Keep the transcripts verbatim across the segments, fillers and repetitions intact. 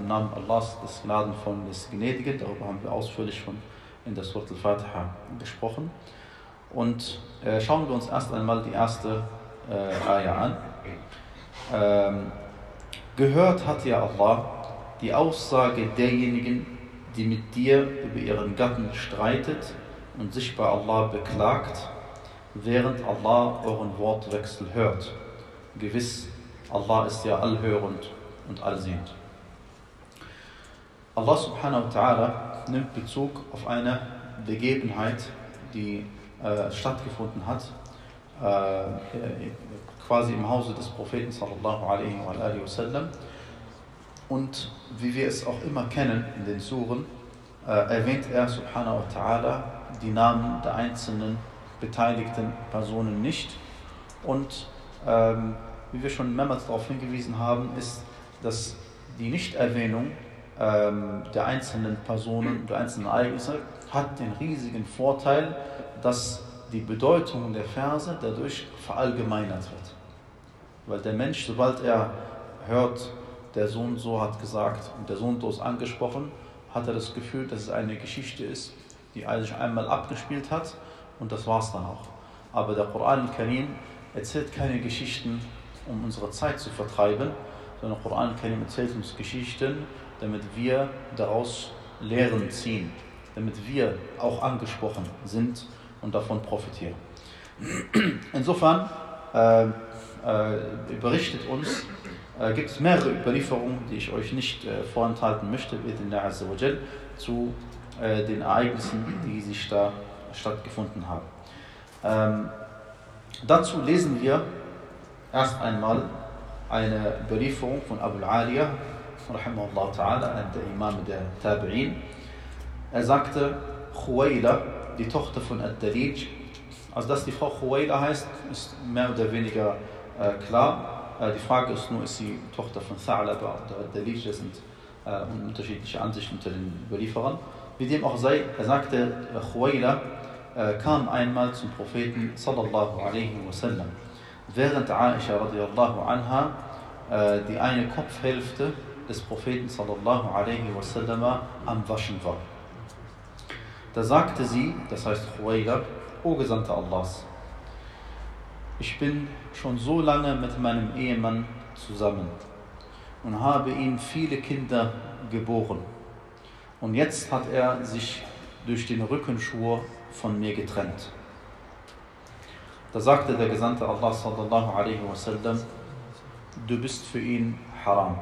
im Namen Allahs, des Gnadenvollen, des Gnädigen. Darüber haben wir ausführlich schon in der Surah Al-Fatiha gesprochen. Und äh, schauen wir uns erst einmal die erste äh, Ayah an. Ähm, gehört hat ja Allah die Aussage derjenigen, die mit dir über ihren Gatten streitet und sich bei Allah beklagt, während Allah euren Wortwechsel hört. Gewiss, Allah ist ja allhörend und allsehend. Allah subhanahu wa ta'ala nimmt Bezug auf eine Begebenheit, die äh, stattgefunden hat, äh, quasi im Hause des Propheten sallallahu alaihi wa alihi wasallam. Und wie wir es auch immer kennen in den Suren, äh, erwähnt er subhanahu wa ta'ala die Namen der einzelnen beteiligten Personen nicht. Und ähm, wie wir schon mehrmals darauf hingewiesen haben, ist, dass die Nichterwähnung ähm, der einzelnen Personen, der einzelnen Ereignisse, hat den riesigen Vorteil, dass die Bedeutung der Verse dadurch verallgemeinert wird. Weil der Mensch, sobald er hört, der Sohn so hat gesagt und der Sohn so ist angesprochen, hat er das Gefühl, dass es eine Geschichte ist, die sich einmal abgespielt hat und das war es dann auch. Aber der Koran al-Karim erzählt keine Geschichten, um unsere Zeit zu vertreiben, sondern der Koran al-Karim erzählt uns Geschichten, damit wir daraus Lehren ziehen, damit wir auch angesprochen sind und davon profitieren. Insofern äh, äh, berichtet uns, äh, gibt es mehrere Überlieferungen, die ich euch nicht äh, vorenthalten möchte, bi'idhnillah azza wa jal, zu äh, den Ereignissen, die sich da stattgefunden haben. Ähm, dazu lesen wir erst einmal eine Überlieferung von Abu al-Aliya, rahimahullah ta'ala, einer der Imame der Tabi'in. Er sagte, Khuwaila, die Tochter von Ad-Dalij, also dass die Frau Khuwaila heißt, ist mehr oder weniger äh, klar. Äh, die Frage ist nur, ist sie Tochter von Tha'laba oder Ad-Dalij? Das sind äh, unterschiedliche Ansichten unter den Überlieferern. Wie dem auch sei, er sagte, äh, Khuwaila äh, kam einmal zum Propheten sallallahu alaihi wasallam, während Aisha radiallahu anha äh, die eine Kopfhälfte des Propheten sallallahu alaihi wasallam am Waschen war. Da sagte sie, das heißt Khuwaila, O Gesandter Allahs, ich bin schon so lange mit meinem Ehemann zusammen und habe ihm viele Kinder geboren. Und jetzt hat er sich durch den Rückenschwur von mir getrennt. Da sagte der Gesandte Allah sallallahu alaihi wasallam, du bist für ihn haram.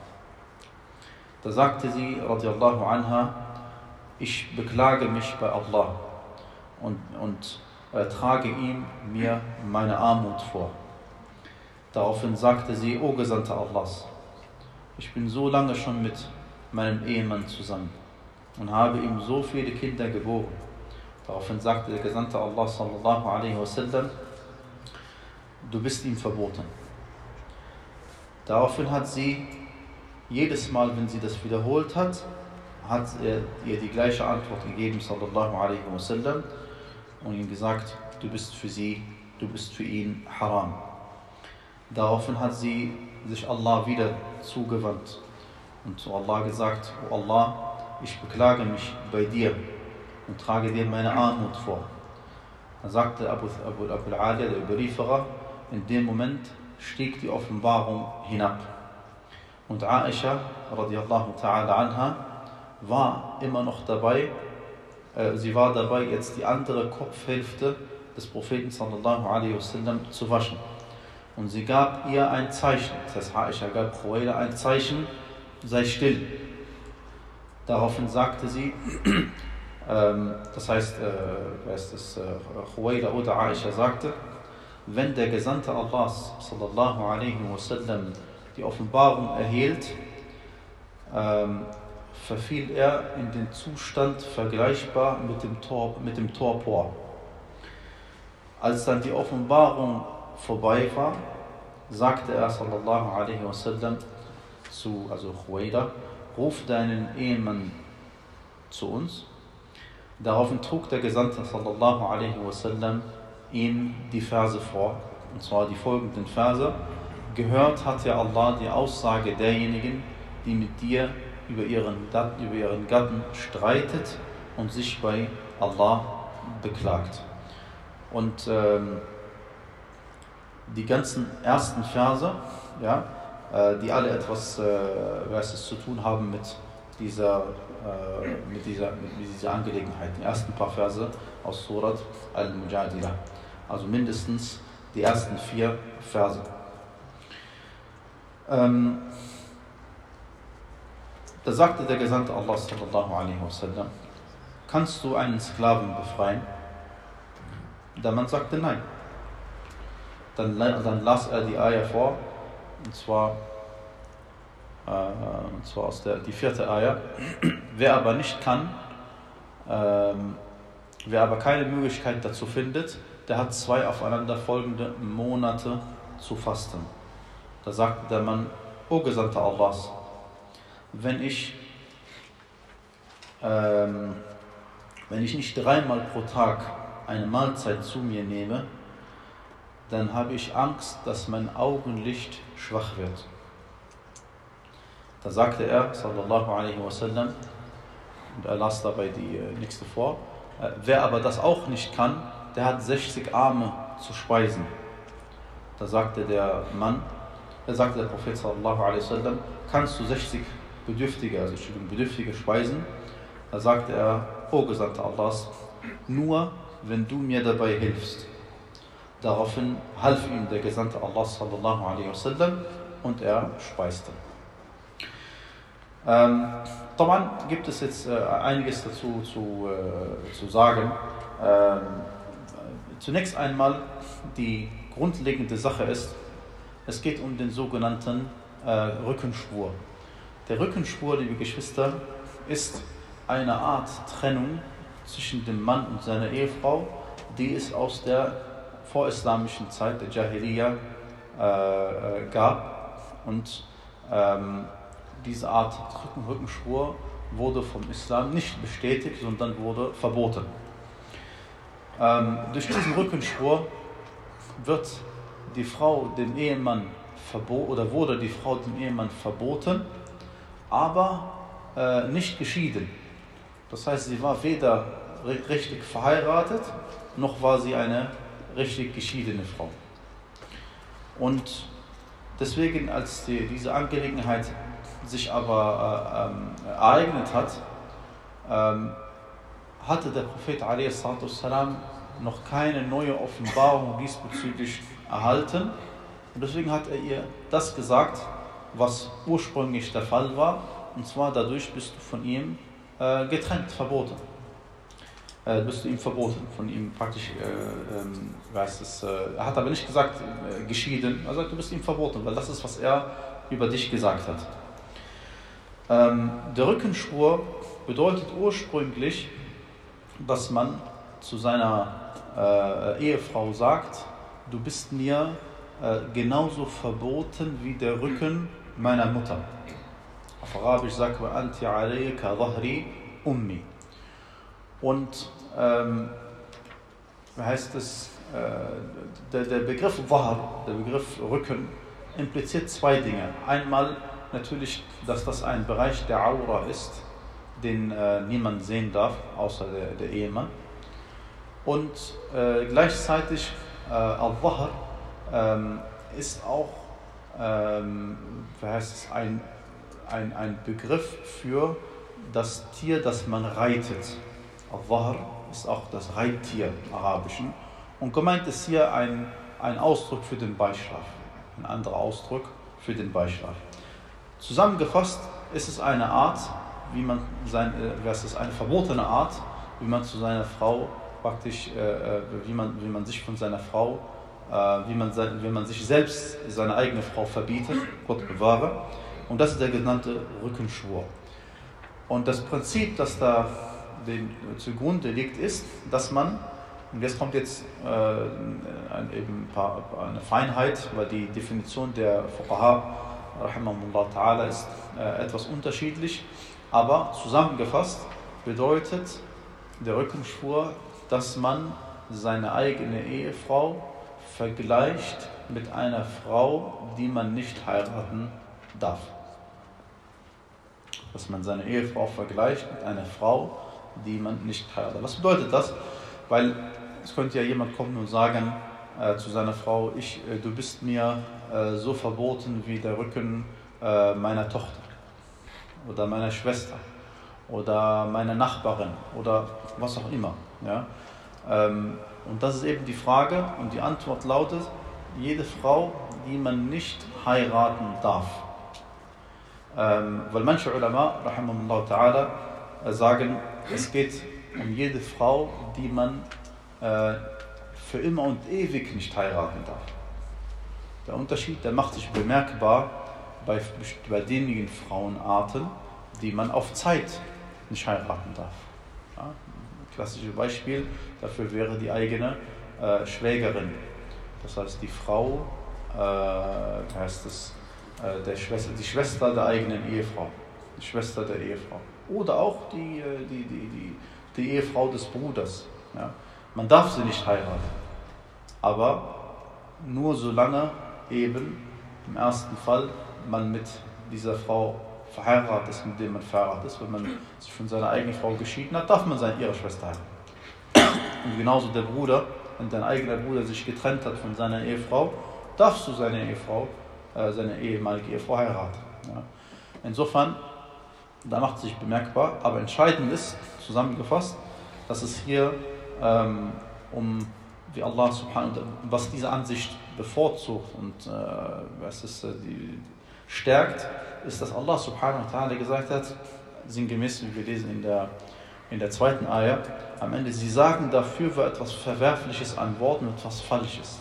Da sagte sie radiallahu anha, ich beklage mich bei Allah und, und äh, trage ihm mir meine Armut vor. Daraufhin sagte sie, O Gesandter Allahs, ich bin so lange schon mit meinem Ehemann zusammen und habe ihm so viele Kinder geboren. Daraufhin sagte der Gesandte Allah sallallahu alaihi wasallam, du bist ihm verboten. Daraufhin hat sie jedes Mal, wenn sie das wiederholt hat, hat er ihr die gleiche Antwort gegeben, sallallahu alaihi wasallam, und ihm gesagt, du bist für sie, du bist für ihn haram. Daraufhin hat sie sich Allah wieder zugewandt und zu Allah gesagt, O Allah, ich beklage mich bei dir und trage dir meine Armut vor. Da sagte Abu, Abu, Abu al-Aliya, der Überlieferer, in dem Moment stieg die Offenbarung hinab. Und Aisha, radiallahu ta'ala anha, war immer noch dabei, äh, sie war dabei, jetzt die andere Kopfhälfte des Propheten sallallahu alaihi wasallam zu waschen. Und sie gab ihr ein Zeichen, das heißt, Aisha gab Khuwaila ein Zeichen, sei still. Daraufhin sagte sie, ähm, das heißt, äh, wer ist das, äh, Khuwaila oder Aisha sagte, wenn der Gesandte Allahs sallallahu alaihi wasallam die Offenbarung erhielt, ähm, verfiel er in den Zustand vergleichbar mit dem, Tor, mit dem Torpor. Als dann die Offenbarung vorbei war, sagte er sallallahu alaihi wasallam zu, also Khuwaila, ruf deinen Ehemann zu uns. Daraufhin trug der Gesandte sallallahu alaihi wasallam ihm die Verse vor, und zwar die folgenden Verse. Gehört hat ja Allah die Aussage derjenigen, die mit dir über ihren, über ihren Gatten streitet und sich bei Allah beklagt. Und ähm, die ganzen ersten Verse, ja, äh, die alle etwas äh, was es zu tun haben mit dieser, äh, mit, dieser, mit dieser Angelegenheit. Die ersten paar Verse aus Surat Al-Mujadila. Also mindestens die ersten vier Verse. Ähm, da sagte der Gesandte Allah sallallahu alaihi wasallam: Kannst du einen Sklaven befreien? Der Mann sagte nein. Dann, dann las er die Ayah vor, und zwar, äh, und zwar aus der die vierte Ayah. Wer aber nicht kann, ähm, wer aber keine Möglichkeit dazu findet, der hat zwei aufeinanderfolgende Monate zu fasten. Da sagte der Mann: O Gesandter Allahs, wenn ich, ähm, wenn ich nicht dreimal pro Tag eine Mahlzeit zu mir nehme, dann habe ich Angst, dass mein Augenlicht schwach wird. Da sagte er, sallallahu alaihi wasallam, und er las dabei die äh, nächste vor, äh, wer aber das auch nicht kann, der hat sechzig Arme zu speisen. Da sagte der Mann, da sagte der Prophet sallallahu alaihi wasallam, kannst du sechzig Bedürftige, also Entschuldigung, Bedürftige speisen? Da sagte er, o Gesandter Allahs, nur wenn du mir dabei hilfst. Daraufhin half ihm der Gesandte Allah sallallahu alaihi wasallam und er speiste. Ähm, Daran gibt es jetzt äh, einiges dazu zu, äh, zu sagen. Ähm, zunächst einmal, die grundlegende Sache ist, es geht um den sogenannten äh, Rückenschwur. Der Rückenschwur, liebe Geschwister, ist eine Art Trennung zwischen dem Mann und seiner Ehefrau, die es aus der vorislamischen Zeit der Jahiliya äh, gab. Und ähm, diese Art Rücken, Rückenschwur wurde vom Islam nicht bestätigt, sondern wurde verboten. Ähm, durch diesen Rückenschwur wird die Frau dem Ehemann verboten, oder wurde die Frau dem Ehemann verboten, aber äh, nicht geschieden. Das heißt, sie war weder richtig verheiratet, noch war sie eine richtig geschiedene Frau. Und deswegen, als die, diese Angelegenheit sich aber äh, ähm, ereignet hat, ähm, hatte der Prophet a s. noch keine neue Offenbarung diesbezüglich erhalten. Und deswegen hat er ihr das gesagt, was ursprünglich der Fall war. Und zwar dadurch bist du von ihm äh, getrennt, verboten. Äh, bist du ihm verboten, von ihm praktisch, äh, ähm, weiß es, äh, er hat aber nicht gesagt äh, geschieden, er sagt, du bist ihm verboten, weil das ist, was er über dich gesagt hat. Ähm, der Rückenschwur bedeutet ursprünglich, dass man zu seiner äh, Ehefrau sagt, du bist mir äh, genauso verboten wie der Rücken meiner Mutter. Auf Arabisch sagt man, Anti alayka dhahri ummi. Und ähm, heißt es, äh, der, der Begriff Dhahr, der Begriff Rücken, impliziert zwei Dinge. Einmal natürlich, dass das ein Bereich der Aura ist, den äh, niemand sehen darf, außer der, der Ehemann. Und äh, gleichzeitig, äh, Al-Dhahr ähm, ist auch ähm, wie heißt es, ein, ein, ein Begriff für das Tier, das man reitet. Al-Dhahr ist auch das Reittier im Arabischen. Und gemeint ist hier ein, ein Ausdruck für den Beischlaf, ein anderer Ausdruck für den Beischlaf. Zusammengefasst ist es eine Art, wie man sein, äh, es ist eine verbotene Art, wie man zu seiner Frau praktisch, äh, wie man, wie man sich von seiner Frau, äh, wie man, wie man sich selbst seine eigene Frau verbietet, Gott bewahre. Und das ist der genannte Rückenschwur. Und das Prinzip, das da den, zugrunde liegt, ist, dass man, und jetzt kommt jetzt äh, ein, eben ein paar, eine Feinheit, weil die Definition der Fuqaha rahimahumullah ta'ala ist äh, etwas unterschiedlich, aber zusammengefasst bedeutet der Rückenschwur, dass man seine eigene Ehefrau vergleicht mit einer Frau, die man nicht heiraten darf. dass man seine Ehefrau vergleicht mit einer Frau, die man nicht heiratet. Was bedeutet das? Weil es könnte ja jemand kommen und sagen äh, zu seiner Frau, ich, äh, du bist mir äh, so verboten wie der Rücken äh, meiner Tochter oder meiner Schwester oder meiner Nachbarin oder was auch immer. Ja? Ähm, und das ist eben die Frage und die Antwort lautet, jede Frau, die man nicht heiraten darf. Ähm, weil manche Ulama, rahimahumullah ta'ala, äh, sagen, es geht um jede Frau, die man äh, für immer und ewig nicht heiraten darf. Der Unterschied, der macht sich bemerkbar bei, bei denjenigen Frauenarten, die man auf Zeit nicht heiraten darf. Ja, ein klassisches Beispiel dafür wäre die eigene äh, Schwägerin. Das heißt, die Frau, äh, wie heißt das, äh, der Schwester, die Schwester der eigenen Ehefrau. Die Schwester der Ehefrau. Oder auch die, die, die, die, die Ehefrau des Bruders. Ja. Man darf sie nicht heiraten. Aber nur solange eben im ersten Fall man mit dieser Frau verheiratet ist, mit dem man verheiratet ist. Wenn man sich von seiner eigenen Frau geschieden hat, darf man seine ihre Schwester heiraten. Und genauso der Bruder, wenn dein eigener Bruder sich getrennt hat von seiner Ehefrau, darfst du seine Ehefrau, äh, seine ehemalige Ehefrau heiraten. Ja. Insofern, da macht es sich bemerkbar, aber entscheidend ist, zusammengefasst, dass es hier ähm, um, wie Allah subhanahu wa ta'ala, was diese Ansicht bevorzugt und äh, was es äh, die, stärkt, ist, dass Allah subhanahu wa ta'ala gesagt hat, sinngemäß, wie wir lesen in der, in der zweiten Ayah, am Ende, sie sagen dafür war etwas Verwerfliches an Worten und etwas Falsches.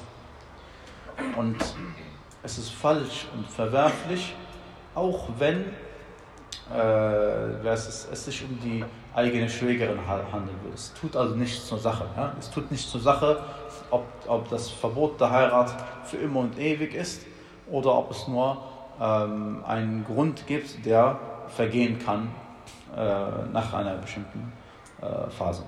Und es ist falsch und verwerflich, auch wenn äh, es, es sich um die eigene Schwägerin handeln wird. Es tut also nichts zur Sache. Ja? Es tut nichts zur Sache, ob, ob das Verbot der Heirat für immer und ewig ist oder ob es nur ähm, einen Grund gibt, der vergehen kann äh, nach einer bestimmten äh, Phase.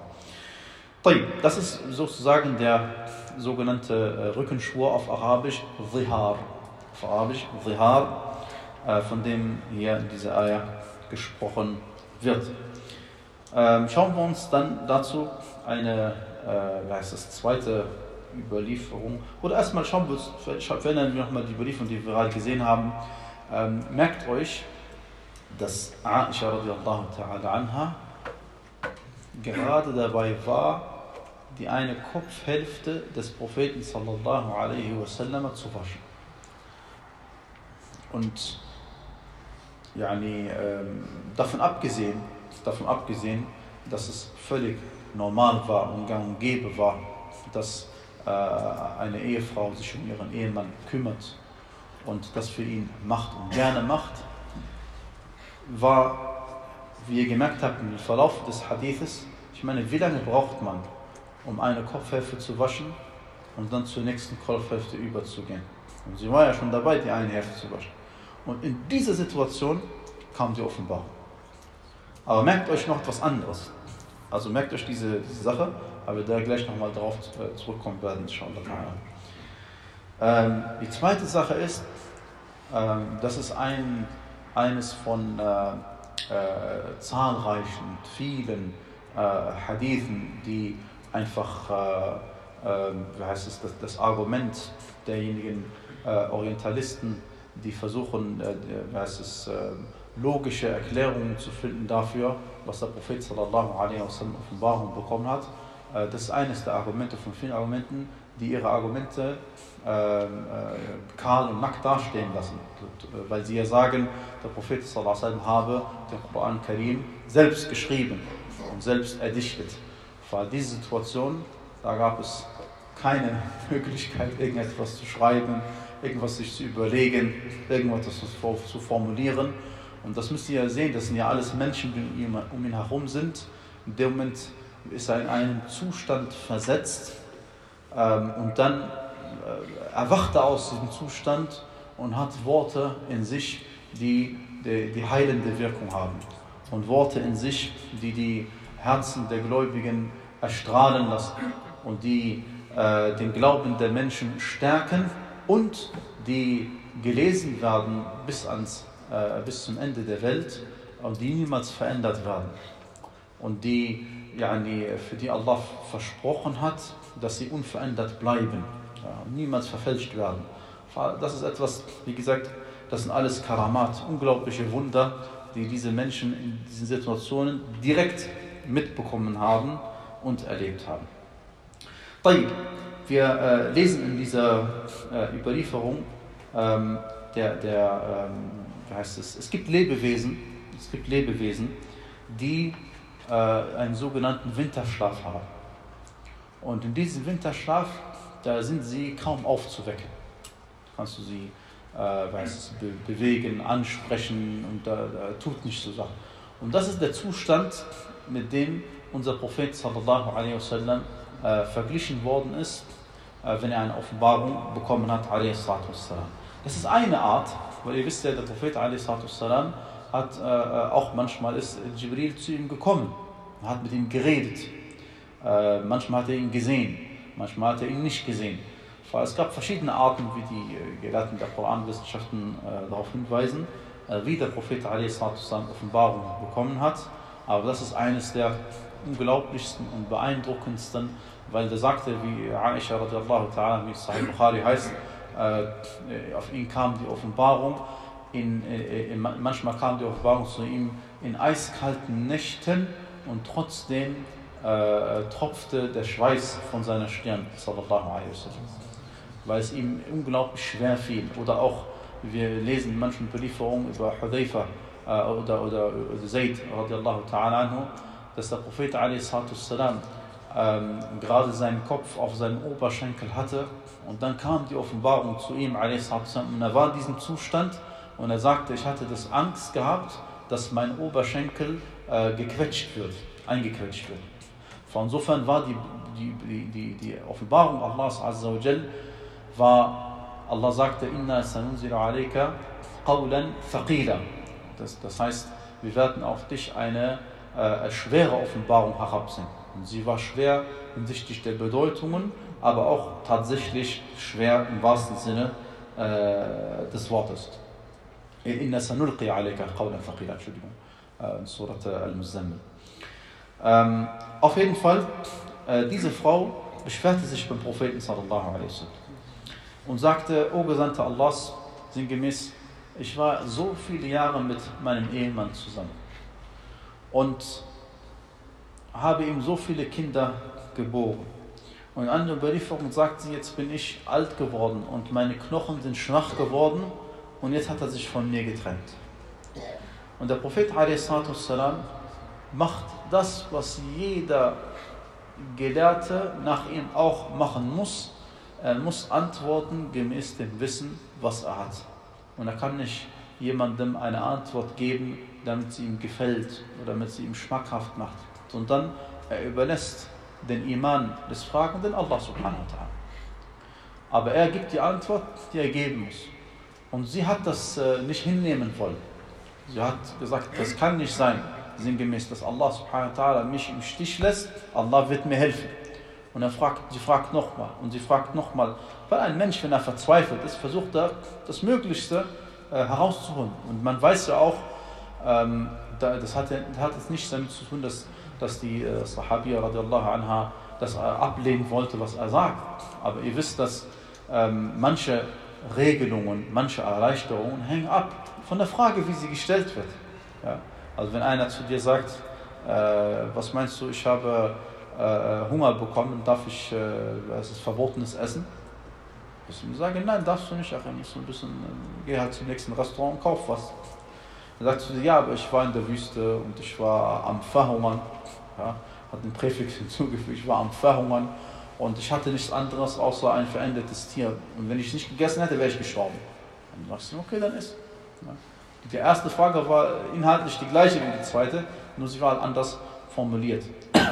Das ist sozusagen der sogenannte äh, Rückenschwur auf Arabisch, Zihar. Auf Arabisch, Zihar, äh, von dem hier in dieser Ayah gesprochen wird. Ähm, schauen wir uns dann dazu eine, äh, wie heißt das, zweite Überlieferung, oder erstmal schauen wir uns, verändern wir nochmal die Überlieferung, die wir gerade gesehen haben. Ähm, merkt euch, dass Aisha radiallahu ta'ala anha gerade dabei war, die eine Kopfhälfte des Propheten sallallahu alaihi wasallam zu waschen. Und yani, ähm, davon abgesehen, davon abgesehen, dass es völlig normal war und gang und gäbe war, dass äh, eine Ehefrau sich um ihren Ehemann kümmert und das für ihn macht und gerne macht, war, wie ihr gemerkt habt im Verlauf des Hadithes, ich meine, wie lange braucht man, um eine Kopfhälfte zu waschen und dann zur nächsten Kopfhälfte überzugehen? Und sie war ja schon dabei, die eine Hälfte zu waschen. Und in dieser Situation kam die Offenbarung. Aber merkt euch noch etwas anderes. Also merkt euch diese, diese Sache, aber wir da gleich nochmal darauf zurückkommen werden, inshallah. Ähm, die zweite Sache ist, ähm, das ist ein, eines von äh, äh, zahlreichen, vielen äh, Hadithen, die einfach, äh, äh, wie heißt es, das, das Argument derjenigen äh, Orientalisten, die versuchen, äh, wie heißt es, äh, logische Erklärungen zu finden dafür, was der Prophet sallallahu alaihi wasallam Offenbarung bekommen hat. Äh, das ist eines der Argumente von vielen Argumenten, die ihre Argumente äh, äh, kahl und nackt dastehen lassen. Weil sie ja sagen, der Prophet sallallahu alaihi wasallam habe den Koran Karim selbst geschrieben und selbst erdichtet. Für diese Situation, da gab es keine Möglichkeit, irgendetwas zu schreiben, irgendwas sich zu überlegen, irgendwas zu formulieren. Und das müsst ihr ja sehen, das sind ja alles Menschen, die um ihn herum sind. In dem Moment ist er in einen Zustand versetzt ähm, und dann äh, erwacht er aus diesem Zustand und hat Worte in sich, die, die die heilende Wirkung haben. Und Worte in sich, die die Herzen der Gläubigen erstrahlen lassen und die äh, den Glauben der Menschen stärken und die gelesen werden bis, ans, äh, bis zum Ende der Welt und die niemals verändert werden und die, yani, für die Allah versprochen hat, dass sie unverändert bleiben, ja, niemals verfälscht werden. Das ist etwas, wie gesagt, das sind alles Karamat, unglaubliche Wunder, die diese Menschen in diesen Situationen direkt mitbekommen haben und erlebt haben. Wir äh, lesen in dieser äh, Überlieferung, ähm, der, der ähm, wie heißt es, es gibt Lebewesen, es gibt Lebewesen, die äh, einen sogenannten Winterschlaf haben. Und in diesem Winterschlaf, da sind sie kaum aufzuwecken. Kannst du sie äh, weiß es, be- bewegen, ansprechen und da, da tut nicht so Sachen. Und das ist der Zustand, mit dem unser Prophet sallallahu alaihi wasallam äh, verglichen worden ist, äh, wenn er eine Offenbarung bekommen hat, alaihi salatu wassalam. Das ist eine Art, weil ihr wisst ja, der Prophet alaihi salatu wassalam hat äh, auch manchmal ist Jibril zu ihm gekommen, hat mit ihm geredet. Äh, manchmal hat er ihn gesehen, manchmal hat er ihn nicht gesehen. Es gab verschiedene Arten, wie die Gelehrten der Koranwissenschaften äh, darauf hinweisen, äh, wie der Prophet alaihi salatu wassalam Offenbarung bekommen hat. Aber das ist eines der unglaublichsten und beeindruckendsten, weil der sagte, wie Aisha radiallahu ta'ala, wie Sahih Bukhari heißt, äh, auf ihn kam die Offenbarung, in, in, manchmal kam die Offenbarung zu ihm in eiskalten Nächten und trotzdem äh, tropfte der Schweiß von seiner Stirn, sallallahu alaihi wasallam, weil es ihm unglaublich schwer fiel. Oder auch, wir lesen in manchen Überlieferungen über Hudayfa äh, oder, oder, oder Zayd radiallahu ta'ala anhu, dass der Prophet alaihi salatu wassalam ähm, gerade seinen Kopf auf seinen Oberschenkel hatte und dann kam die Offenbarung zu ihm alaihi salatu wassalam und er war in diesem Zustand und er sagte, ich hatte das Angst gehabt, dass mein Oberschenkel äh, gequetscht wird, eingequetscht wird. Von insofern war die, die, die, die Offenbarung Allahs azza wa jal, war, Allah sagte, inna sanunzilu alayka qawlan thaqila. Das, das heißt, wir werden auf dich eine äh, schwere Offenbarung herabsenden. Und sie war schwer hinsichtlich der Bedeutungen, aber auch tatsächlich schwer im wahrsten Sinne äh, des Wortes. Inna sanulqi alayka qawlan thaqila, Entschuldigung, äh, in Surat Al-Muzammil. Ähm, auf jeden Fall, äh, diese Frau beschwerte sich beim Propheten sallallahu alaihi wasallam und sagte, O Gesandter Allahs, sinngemäß, ich war so viele Jahre mit meinem Ehemann zusammen und habe ihm so viele Kinder geboren. Und in einer Überlieferung sagt sie, jetzt bin ich alt geworden und meine Knochen sind schwach geworden und jetzt hat er sich von mir getrennt. Und der Prophet alaihi salatu wassalam macht das, was jeder Gelehrte nach ihm auch machen muss. Er muss antworten gemäß dem Wissen, was er hat. Und er kann nicht jemandem eine Antwort geben, damit sie ihm gefällt oder damit sie ihm schmackhaft macht, sondern er überlässt den Iman des Fragenden Allah subhanahu wa ta'ala. Aber er gibt die Antwort, die er geben muss. Und sie hat das äh, nicht hinnehmen wollen. Sie hat gesagt, das kann nicht sein, sinngemäß, dass Allah subhanahu wa ta'ala mich im Stich lässt, Allah wird mir helfen. Und er fragt, sie fragt nochmal und sie fragt nochmal, weil ein Mensch, wenn er verzweifelt ist, versucht er das Möglichste äh, herauszuholen. Und man weiß ja auch, ähm, da, das hat, hat jetzt nichts damit zu tun, dass, dass die äh, Sahabiya radiallahu anha das äh, ablehnen wollte, was er sagt. Aber ihr wisst, dass ähm, manche Regelungen, manche Erleichterungen hängen ab von der Frage, wie sie gestellt wird. Ja? Also wenn einer zu dir sagt, äh, was meinst du, ich habe äh, Hunger bekommen, darf ich, äh, was ist verbotenes Essen? Ich würde sagen, nein, darfst du nicht, ach, musst du ein bisschen, äh, geh halt zum nächsten Restaurant und kauf was. Dann sagst du, ja, aber ich war in der Wüste und ich war am Verhungern, ja, hat den Präfix hinzugefügt, ich war am Verhungern und ich hatte nichts anderes außer ein verendetes Tier. Und wenn ich es nicht gegessen hätte, wäre ich gestorben. Dann sagst du, okay, dann isst. Ja. Die erste Frage war inhaltlich die gleiche wie die zweite, nur sie war anders formuliert.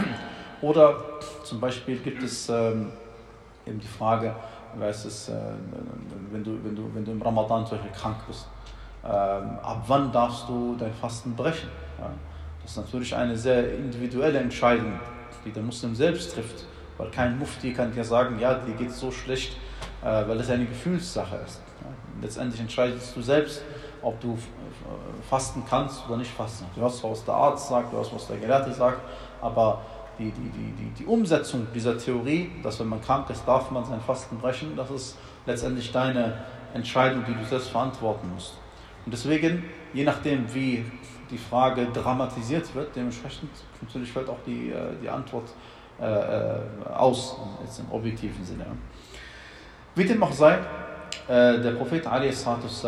Oder zum Beispiel gibt es ähm, eben die Frage, weißt es, äh, wenn, du, wenn, du, wenn du im Ramadan zum Beispiel krank bist, ähm, ab wann darfst du dein Fasten brechen? Ja? Das ist natürlich eine sehr individuelle Entscheidung, die der Muslim selbst trifft, weil kein Mufti kann dir sagen, ja, dir geht es so schlecht, äh, weil es eine Gefühlssache ist. Ja? Letztendlich entscheidest du selbst, ob du fasten kannst oder nicht fasten. Du hörst, was der Arzt sagt, du hörst, was der Gelehrte sagt, aber die, die, die, die, die Umsetzung dieser Theorie, dass wenn man krank ist, darf man sein Fasten brechen, das ist letztendlich deine Entscheidung, die du selbst verantworten musst. Und deswegen, je nachdem, wie die Frage dramatisiert wird, dementsprechend natürlich fällt auch die, die Antwort äh, aus, jetzt im objektiven Sinne. Wie dem auch sei, äh, der Prophet a s.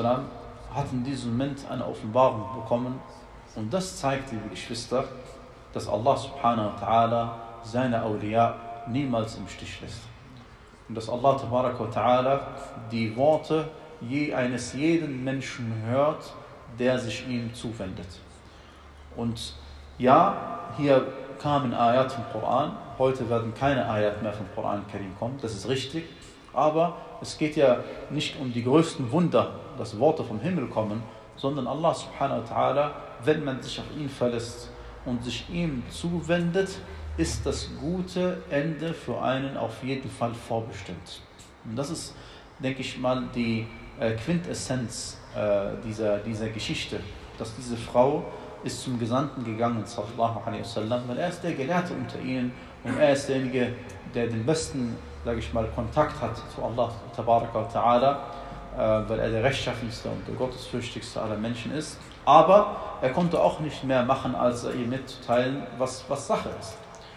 hat in diesem Moment eine Offenbarung bekommen und das zeigt, liebe Geschwister, dass Allah subhanahu wa ta'ala seine Awliya niemals im Stich lässt. Und dass Allah tabarak wa ta'ala die Worte je, eines jeden Menschen hört, der sich ihm zuwendet. Und ja, hier kamen Ayat vom Koran, heute werden keine Ayat mehr vom Koran Karim kommen, das ist richtig, aber es geht ja nicht um die größten Wunder, dass Worte vom Himmel kommen, sondern Allah subhanahu wa ta'ala, wenn man sich auf ihn verlässt und sich ihm zuwendet, ist das gute Ende für einen auf jeden Fall vorbestimmt. Und das ist, denke ich mal, die äh, Quintessenz äh, dieser, dieser Geschichte, dass diese Frau ist zum Gesandten gegangen, sallallahu alaihi wasallam, weil er ist der Gelehrte unter ihnen und er ist derjenige, der den besten, sage ich mal, Kontakt hat zu Allah tabaraka wa ta'ala, äh, weil er der rechtschaffenste und der gottesfürchtigste aller Menschen ist. Aber er konnte auch nicht mehr machen, als ihr mitzuteilen, was, was Sache ist.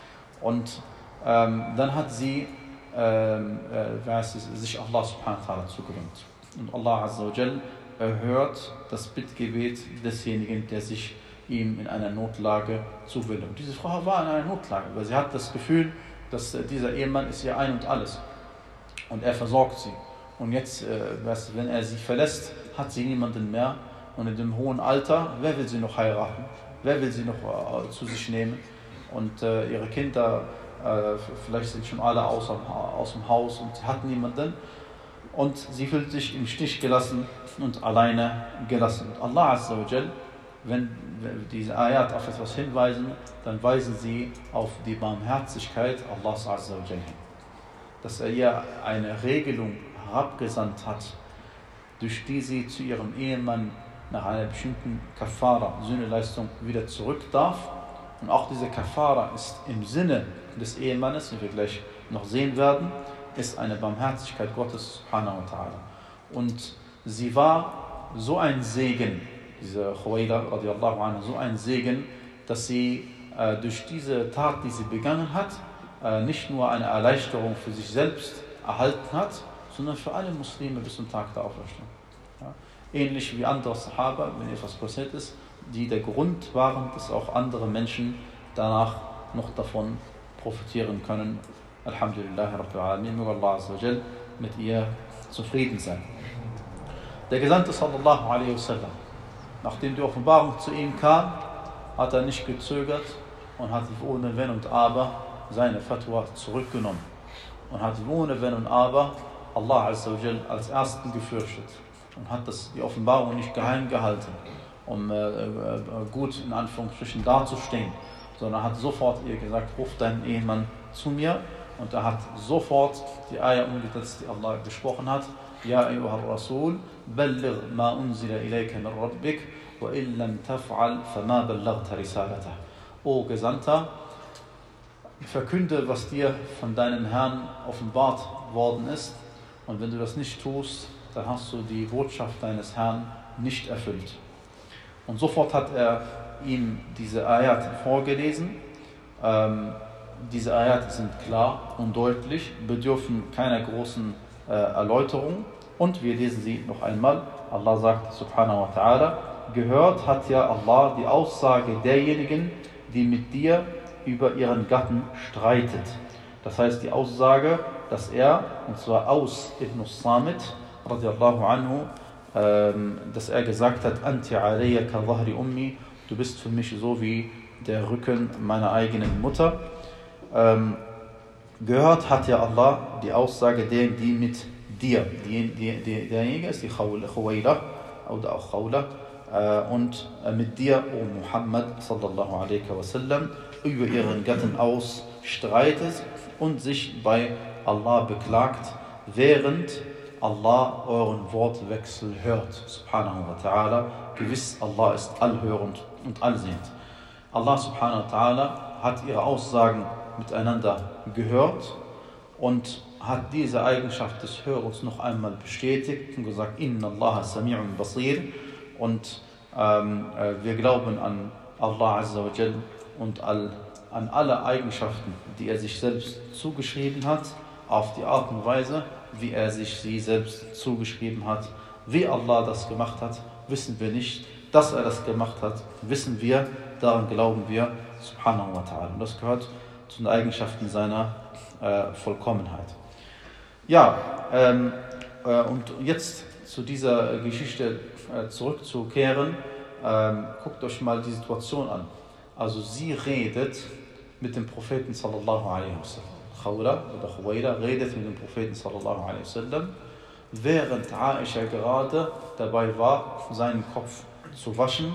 Und ähm, dann hat sie ähm, äh, sich Allah subhanahu wa ta'ala zugewandt. Und Allah azza wa jal erhört das Bittgebet desjenigen, der sich ihm in einer Notlage zuwendet. Und diese Frau war in einer Notlage, weil sie hat das Gefühl, dass äh, dieser Ehemann ist ihr Ein und Alles. Und er versorgt sie. Und jetzt, äh, wenn er sie verlässt, hat sie niemanden mehr. Und in dem hohen Alter, wer will sie noch heiraten? Wer will sie noch äh, zu sich nehmen? Und äh, ihre Kinder, äh, vielleicht sind schon alle aus, aus dem Haus und sie hat niemanden. Und sie fühlt sich im Stich gelassen und alleine gelassen. Und Allah azza wa jal, wenn diese Ayat auf etwas hinweisen, dann weisen sie auf die Barmherzigkeit Allahs azza wa jal hin. Dass er ihr eine Regelung herabgesandt hat, durch die sie zu ihrem Ehemann nach einer bestimmten Kafara, Sühneleistung, wieder zurück darf. Und auch diese Kafara ist im Sinne des Ehemannes, wie wir gleich noch sehen werden, ist eine Barmherzigkeit Gottes subhanahu wa ta'ala. Und sie war so ein Segen, diese Khuwaila radiallahu anha, so ein Segen, dass sie äh, durch diese Tat, die sie begangen hat, äh, nicht nur eine Erleichterung für sich selbst erhalten hat, sondern für alle Muslime bis zum Tag der Auferstehung. Ja? Ähnlich wie andere Sahaba, wenn etwas passiert ist, die der Grund waren, dass auch andere Menschen danach noch davon profitieren können. Alhamdulillah Rabbil Alamin, möge Allah azza wa jal mit ihr zufrieden sein. Der Gesandte sallallahu alaihi wasallam, nachdem die Offenbarung zu ihm kam, hat er nicht gezögert und hat ohne Wenn und Aber seine Fatwa zurückgenommen und hat ohne Wenn und Aber Allah azza wa jal als Ersten gefürchtet und hat das, die Offenbarung nicht geheim gehalten, um äh, äh, gut in Anführungsstrichen dazustehen, sondern hat sofort ihr gesagt, ruf deinen Ehemann zu mir. Und er hat sofort die Ayah umgesetzt, die Allah gesprochen hat. Ja, ayyuhar Rasul, balligh ma unzila ilayka min rabbik, wa in lam taf'al, fama ballaghta risalatah. O Gesandter, verkünde, was dir von deinem Herrn offenbart worden ist. Und wenn du das nicht tust, dann hast du die Botschaft deines Herrn nicht erfüllt. Und sofort hat er ihm diese Ayat vorgelesen. Ähm, Diese Ayat sind klar und deutlich, bedürfen keiner großen äh, Erläuterung. Und wir lesen sie noch einmal. Allah sagt, subhanahu wa ta'ala, gehört hat ja Allah die Aussage derjenigen, die mit dir über ihren Gatten streitet. Das heißt die Aussage, dass er, und zwar Aus ibn Samit, radiallahu anhu, ähm, dass er gesagt hat, Anti alayya ka dhahri ummi, du bist für mich so wie der Rücken meiner eigenen Mutter. Ähm, gehört hat ja Allah die Aussage der, die mit dir, die, die, die, derjenige ist die Khuwaila oder auch Khawla, äh, und äh, mit dir, O Muhammad sallallahu alaihi wasallam, über ihren Gatten aus streitet und sich bei Allah beklagt, während Allah euren Wortwechsel hört. Subhanahu wa ta'ala. Gewiss, Allah ist allhörend und allsehend. Allah subhanahu wa ta'ala hat ihre Aussagen miteinander gehört und hat diese Eigenschaft des Hörens noch einmal bestätigt und gesagt, Inna Allah sami'un basir. Und ähm, wir glauben an Allah Azza wa Jal und all, an alle Eigenschaften, die er sich selbst zugeschrieben hat, auf die Art und Weise, wie er sich sie selbst zugeschrieben hat. Wie Allah das gemacht hat, wissen wir nicht. Dass er das gemacht hat, wissen wir, daran glauben wir, subhanahu wa ta'ala. Und das gehört zu den Eigenschaften seiner äh, Vollkommenheit. Ja, ähm, äh, und jetzt zu dieser Geschichte äh, zurückzukehren, ähm, guckt euch mal die Situation an. Also sie redet mit dem Propheten sallallahu alaihi wasallam. Khawla oder Khuwaila redet mit dem Propheten sallallahu alaihi wasallam, während Aisha gerade dabei war, seinen Kopf zu waschen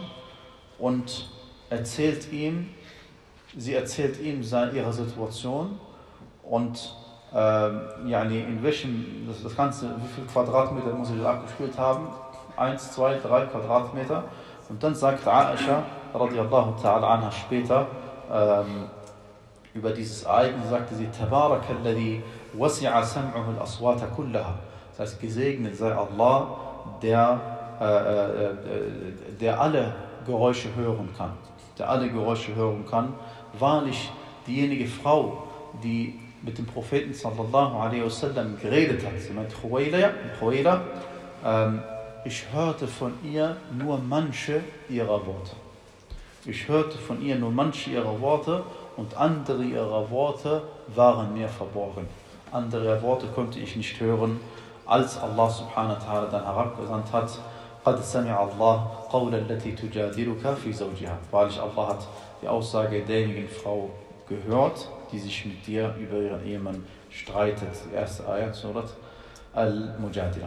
und erzählt ihm, sie erzählt ihm seine, ihre Situation und ähm, yani in welchem, das, das Ganze, wie viel Quadratmeter muss ich abgespielt haben? Eins, zwei, drei Quadratmeter. Und dann sagt Aisha, radiallahu ta'ala anha später, ähm, über dieses Ereignis sagte sie, Tabaraka alladhi wasi'a sam'uhu al-aswata kullaha. Das heißt, gesegnet sei Allah, der, äh, äh, der alle Geräusche hören kann. Der alle Geräusche hören kann. Wahrlich, diejenige Frau, die mit dem Propheten sallallahu alaihi wasallam geredet hat, sie meint Khuwaila, ähm, ich hörte von ihr nur manche ihrer Worte. Ich hörte von ihr nur manche ihrer Worte und andere ihrer Worte waren mir verborgen. Andere Worte konnte ich nicht hören, als Allah subhanahu wa ta'ala dann herabgesandt hat, قَدْ سَمِعَ اللَّهُ قَوْلَ الَّتِي تُجَادِلُكَ فِي زَوْجِهَا. Wahrlich, Allah hat die Aussage derjenigen Frau gehört, die sich mit dir über ihren Ehemann streitet. Die erste Ayat, Surat Al-Mujadila.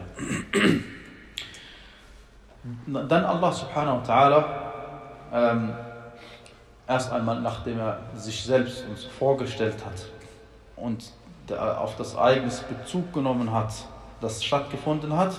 Dann Allah subhanahu wa ta'ala, ähm, erst einmal nachdem er sich selbst uns vorgestellt hat und auf das Ereignis Bezug genommen hat, das stattgefunden hat,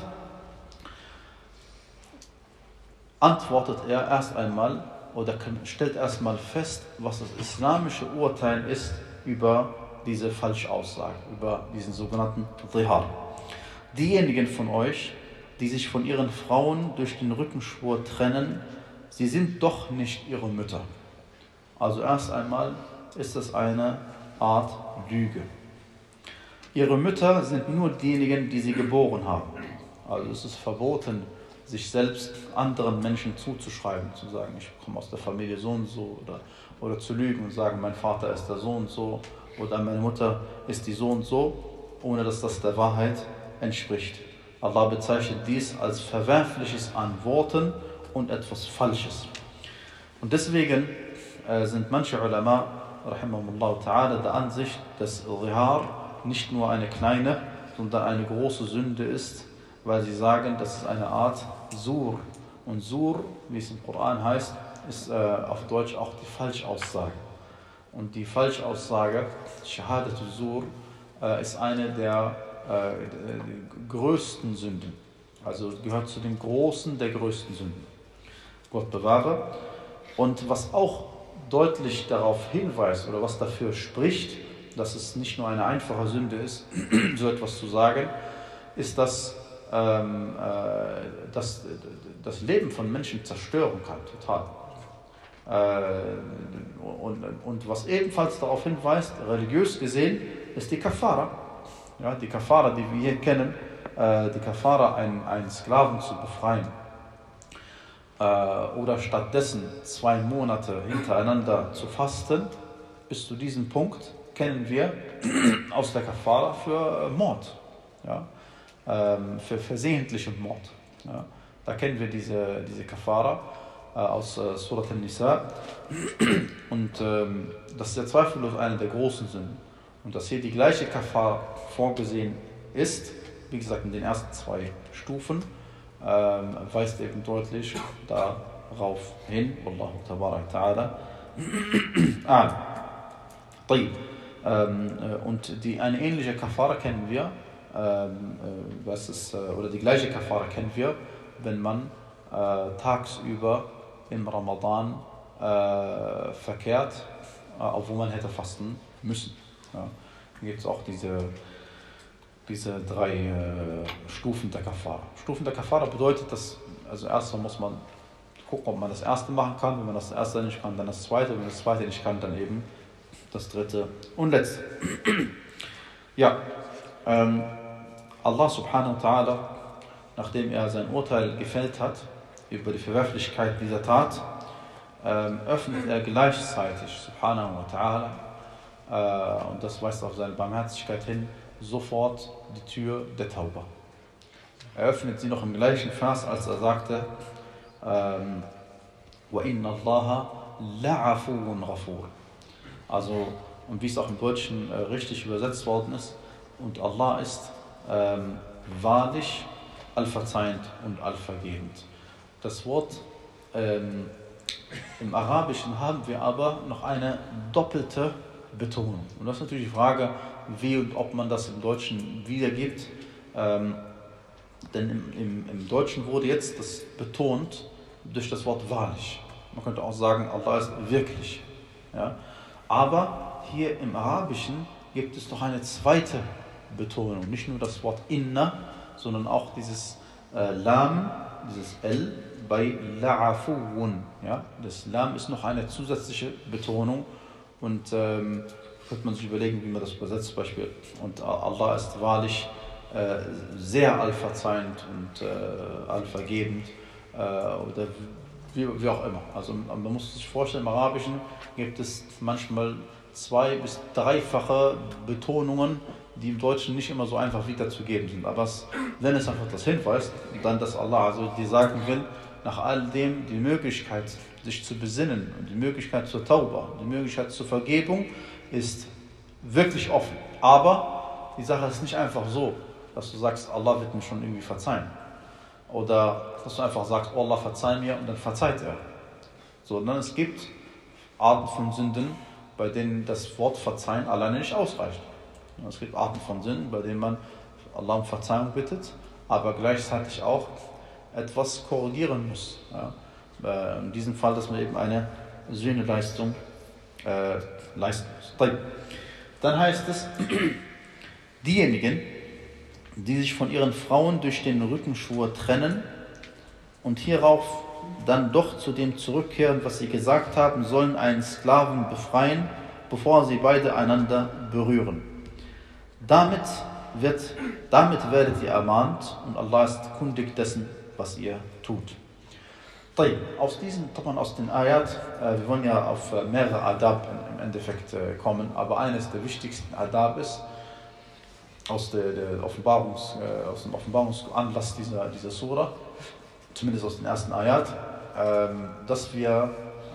antwortet er erst einmal oder stellt erstmal fest, was das islamische Urteil ist über diese Falschaussage, über diesen sogenannten Dhihar. Diejenigen von euch, die sich von ihren Frauen durch den Rückenschwur trennen, sie sind doch nicht ihre Mütter. Also erst einmal ist es eine Art Lüge. Ihre Mütter sind nur diejenigen, die sie geboren haben. Also es ist verboten, sich selbst anderen Menschen zuzuschreiben, zu sagen, ich komme aus der Familie so und so, oder, oder zu lügen und sagen, mein Vater ist der so und so, oder meine Mutter ist die so und so, ohne dass das der Wahrheit entspricht. Allah bezeichnet dies als Verwerfliches an Worten und etwas Falsches. Und deswegen äh, sind manche Ulama, rahimahumullah ta'ala, der Ansicht, dass Dhihar nicht nur eine kleine, sondern eine große Sünde ist, weil sie sagen, das ist eine Art Sur. Und Sur, wie es im Koran heißt, ist äh, auf Deutsch auch die Falschaussage. Und die Falschaussage, Shahadatu Sur, äh, ist eine der äh, größten Sünden. Also gehört zu den großen der größten Sünden. Gott bewahre. Und was auch deutlich darauf hinweist oder was dafür spricht, dass es nicht nur eine einfache Sünde ist, so etwas zu sagen, ist, dass ähm, äh, das, das Leben von Menschen zerstören kann, total. Äh, und, und was ebenfalls darauf hinweist, religiös gesehen, ist die Kafara. Ja, die Kafara, die wir hier kennen, äh, die Kafara, einen, einen Sklaven zu befreien. Äh, oder stattdessen zwei Monate hintereinander zu fasten, bis zu diesem Punkt kennen wir aus der Kafara für Mord, ja, ähm, für versehentlichen Mord. Ja. Da kennen wir diese, diese Kafara äh, aus äh, Surat An-Nisa. Und ähm, das ist ja zweifellos eine der großen Sünden. Und dass hier die gleiche Kafara vorgesehen ist, wie gesagt in den ersten zwei Stufen, ähm, weist eben deutlich darauf hin. Wallahu tabarak ta'ala. Ah, طيب. Ähm, und die, eine ähnliche Kafara kennen wir ähm, äh, was ist, äh, oder die gleiche Kafara kennen wir, wenn man äh, tagsüber im Ramadan äh, verkehrt, äh, obwohl man hätte fasten müssen. Ja. Dann gibt es auch diese, diese drei äh, Stufen der Kafara. Stufen der Kafara bedeutet, dass, also erstmal muss man gucken, ob man das erste machen kann. Wenn man das erste nicht kann, dann das zweite. Wenn man das zweite nicht kann, dann eben das dritte und letzte. Ja, ähm, Allah subhanahu wa ta'ala, nachdem er sein Urteil gefällt hat über die Verwerflichkeit dieser Tat, ähm, öffnet er gleichzeitig subhanahu wa ta'ala, äh, und das weist auf seine Barmherzigkeit hin, sofort die Tür der Tauba. Er öffnet sie noch im gleichen Vers, als er sagte, ähm, وَإِنَّ اللَّهَ لَعَفُوٌ غَفُورٌ. Also, und wie es auch im Deutschen äh, richtig übersetzt worden ist, und Allah ist ähm, wahrlich allverzeihend und allvergebend. Das Wort ähm, im Arabischen haben wir aber noch eine doppelte Betonung. Und das ist natürlich die Frage, wie und ob man das im Deutschen wiedergibt. Ähm, denn im, im, im Deutschen wurde jetzt das betont durch das Wort wahrlich. Man könnte auch sagen, Allah ist wirklich. Ja? Aber hier im Arabischen gibt es noch eine zweite Betonung. Nicht nur das Wort inna, sondern auch dieses äh, Lam, dieses L bei la'afuun. Ja? Das Lam ist noch eine zusätzliche Betonung. Und ähm, könnte man sich überlegen, wie man das übersetzt. Zum Beispiel, und Allah ist wahrlich äh, sehr allverzeihend und äh, allvergebend. Äh, oder wie, wie auch immer. Also man muss sich vorstellen, im Arabischen gibt es manchmal zwei- bis dreifache Betonungen, die im Deutschen nicht immer so einfach wiederzugeben sind. Aber es, wenn es einfach das hinweist, dann, dass Allah also dir sagen will, nach all dem die Möglichkeit, sich zu besinnen und die Möglichkeit zur Tauba, die Möglichkeit zur Vergebung ist wirklich offen. Aber die Sache ist nicht einfach so, dass du sagst, Allah wird mir schon irgendwie verzeihen. Oder dass du einfach sagst, oh Allah verzeih mir und dann verzeiht er. Sondern es gibt Arten von Sünden, bei denen das Wort Verzeihen alleine nicht ausreicht. Es gibt Arten von Sünden, bei denen man Allah um Verzeihung bittet, aber gleichzeitig auch etwas korrigieren muss. Ja. In diesem Fall, dass man eben eine Sühneleistung äh, leisten muss. Dann heißt es, diejenigen, die sich von ihren Frauen durch den Rückenschwur trennen und hierauf dann doch zu dem zurückkehren, was sie gesagt haben, sollen einen Sklaven befreien, bevor sie beide einander berühren. Damit, wird, damit werdet ihr ermahnt und Allah ist kundig dessen, was ihr tut. Aus diesen, aus den Ayat, wir wollen ja auf mehrere Adab im Endeffekt kommen, aber eines der wichtigsten Adab ist, aus, der, der Offenbarungs, aus dem Offenbarungsanlass dieser, dieser Sura, zumindest aus den ersten Ayat, dass wir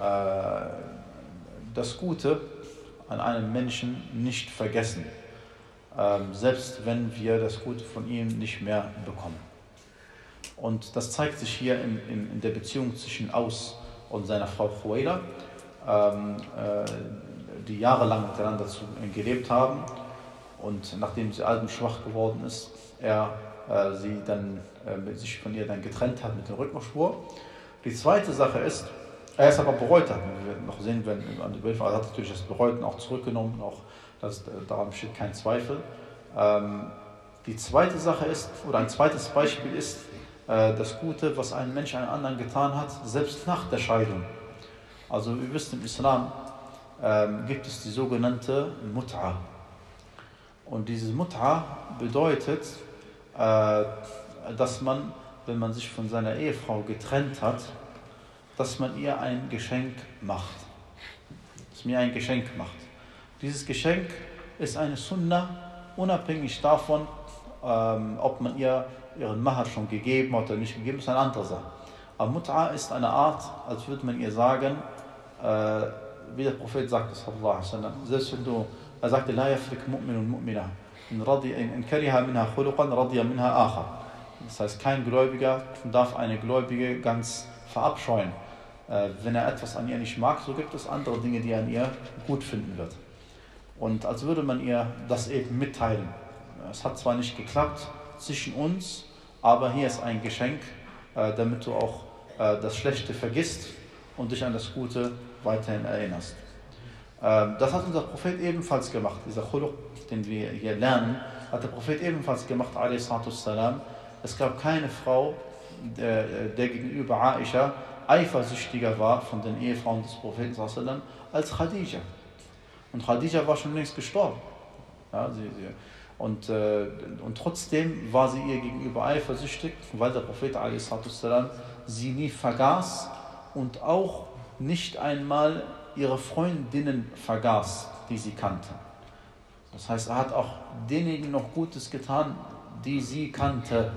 das Gute an einem Menschen nicht vergessen, selbst wenn wir das Gute von ihm nicht mehr bekommen. Und das zeigt sich hier in, in, in der Beziehung zwischen Aus und seiner Frau Khuwaila, ähm, äh, die jahrelang miteinander zu, äh, gelebt haben. Und nachdem sie alt und schwach geworden ist, er äh, sie dann äh, sich von ihr dann getrennt hat mit dem Rückenschwur. Die zweite Sache ist, er es aber bereut hat. Wir werden noch sehen, wenn an der Bildung, er hat natürlich das Bereuten auch zurückgenommen, auch das, daran besteht kein Zweifel. Ähm, die zweite Sache ist, oder ein zweites Beispiel ist, das Gute, was ein Mensch einem anderen getan hat, selbst nach der Scheidung. Also ihr wisst, im Islam ähm, gibt es die sogenannte Mut'a. Und diese Mut'a bedeutet, äh, dass man, wenn man sich von seiner Ehefrau getrennt hat, dass man ihr ein Geschenk macht. Dass man ihr ein Geschenk macht. Dieses Geschenk ist eine Sunnah, unabhängig davon, ähm, ob man ihr ihren Mahar schon gegeben oder nicht gegeben, ist eine andere Sache. Aber Mut'a ist eine Art, als würde man ihr sagen, äh, wie der Prophet sagte, sallallahu alaihi wasallam, selbst wenn du, er sagte, la yafrik mu'minun mu'mina, in kariha minha khuluqan, radiya minha akhar. Das heißt, kein Gläubiger darf eine Gläubige ganz verabscheuen. Äh, wenn er etwas an ihr nicht mag, so gibt es andere Dinge, die er an ihr gut finden wird. Und als würde man ihr das eben mitteilen. es hat zwar nicht geklappt zwischen uns, aber hier ist ein Geschenk, äh, damit du auch äh, das Schlechte vergisst und dich an das Gute weiterhin erinnerst. Äh, das hat unser Prophet ebenfalls gemacht. Dieser Khuluq, den wir hier lernen, hat der Prophet ebenfalls gemacht, alaihi salatu wassalam. Es gab keine Frau, der, der gegenüber Aisha eifersüchtiger war von den Ehefrauen des Propheten sallallahu alaihi wasallam als Khadija. Und Khadija war schon längst gestorben. Ja, sie, sie, und, äh, und trotzdem war sie ihr gegenüber eifersüchtig, weil der Prophet alaihi salatu wassalam sie nie vergaß und auch nicht einmal ihre Freundinnen vergaß, die sie kannte. Das heißt, er hat auch denjenigen noch Gutes getan, die sie kannte.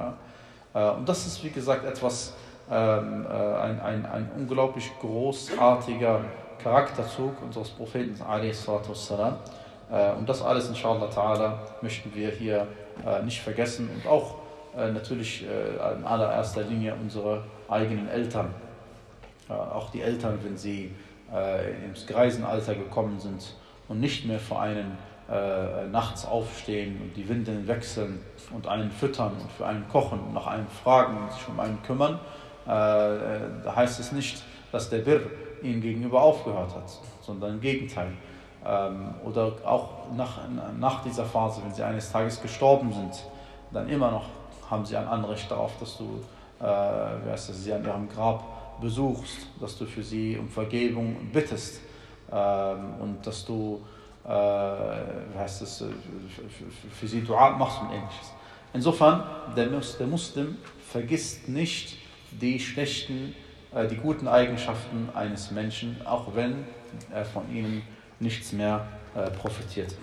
Ja. Und das ist, wie gesagt, etwas, ähm, ein, ein, ein unglaublich großartiger Charakterzug unseres Propheten alaihi salatu wassalam. Und das alles, inshallah ta'ala, möchten wir hier nicht vergessen und auch natürlich in allererster Linie unsere eigenen Eltern. Auch die Eltern, wenn sie ins Greisenalter gekommen sind und nicht mehr für einen äh, nachts aufstehen und die Windeln wechseln und einen füttern und für einen kochen und nach einem fragen und sich um einen kümmern, äh, da heißt es nicht, dass der Birr ihnen gegenüber aufgehört hat, sondern im Gegenteil. Ähm, oder auch nach, nach dieser Phase, wenn sie eines Tages gestorben sind, dann immer noch haben sie ein Anrecht darauf, dass du äh, wie heißt das, sie an ihrem Grab besuchst, dass du für sie um Vergebung bittest ähm, und dass du äh, wie heißt das, für, für, für sie Dua machst und ähnliches. Insofern, der, der Muslim vergisst nicht die schlechten, äh, die guten Eigenschaften eines Menschen, auch wenn er von ihnen nichts mehr äh, profitiert.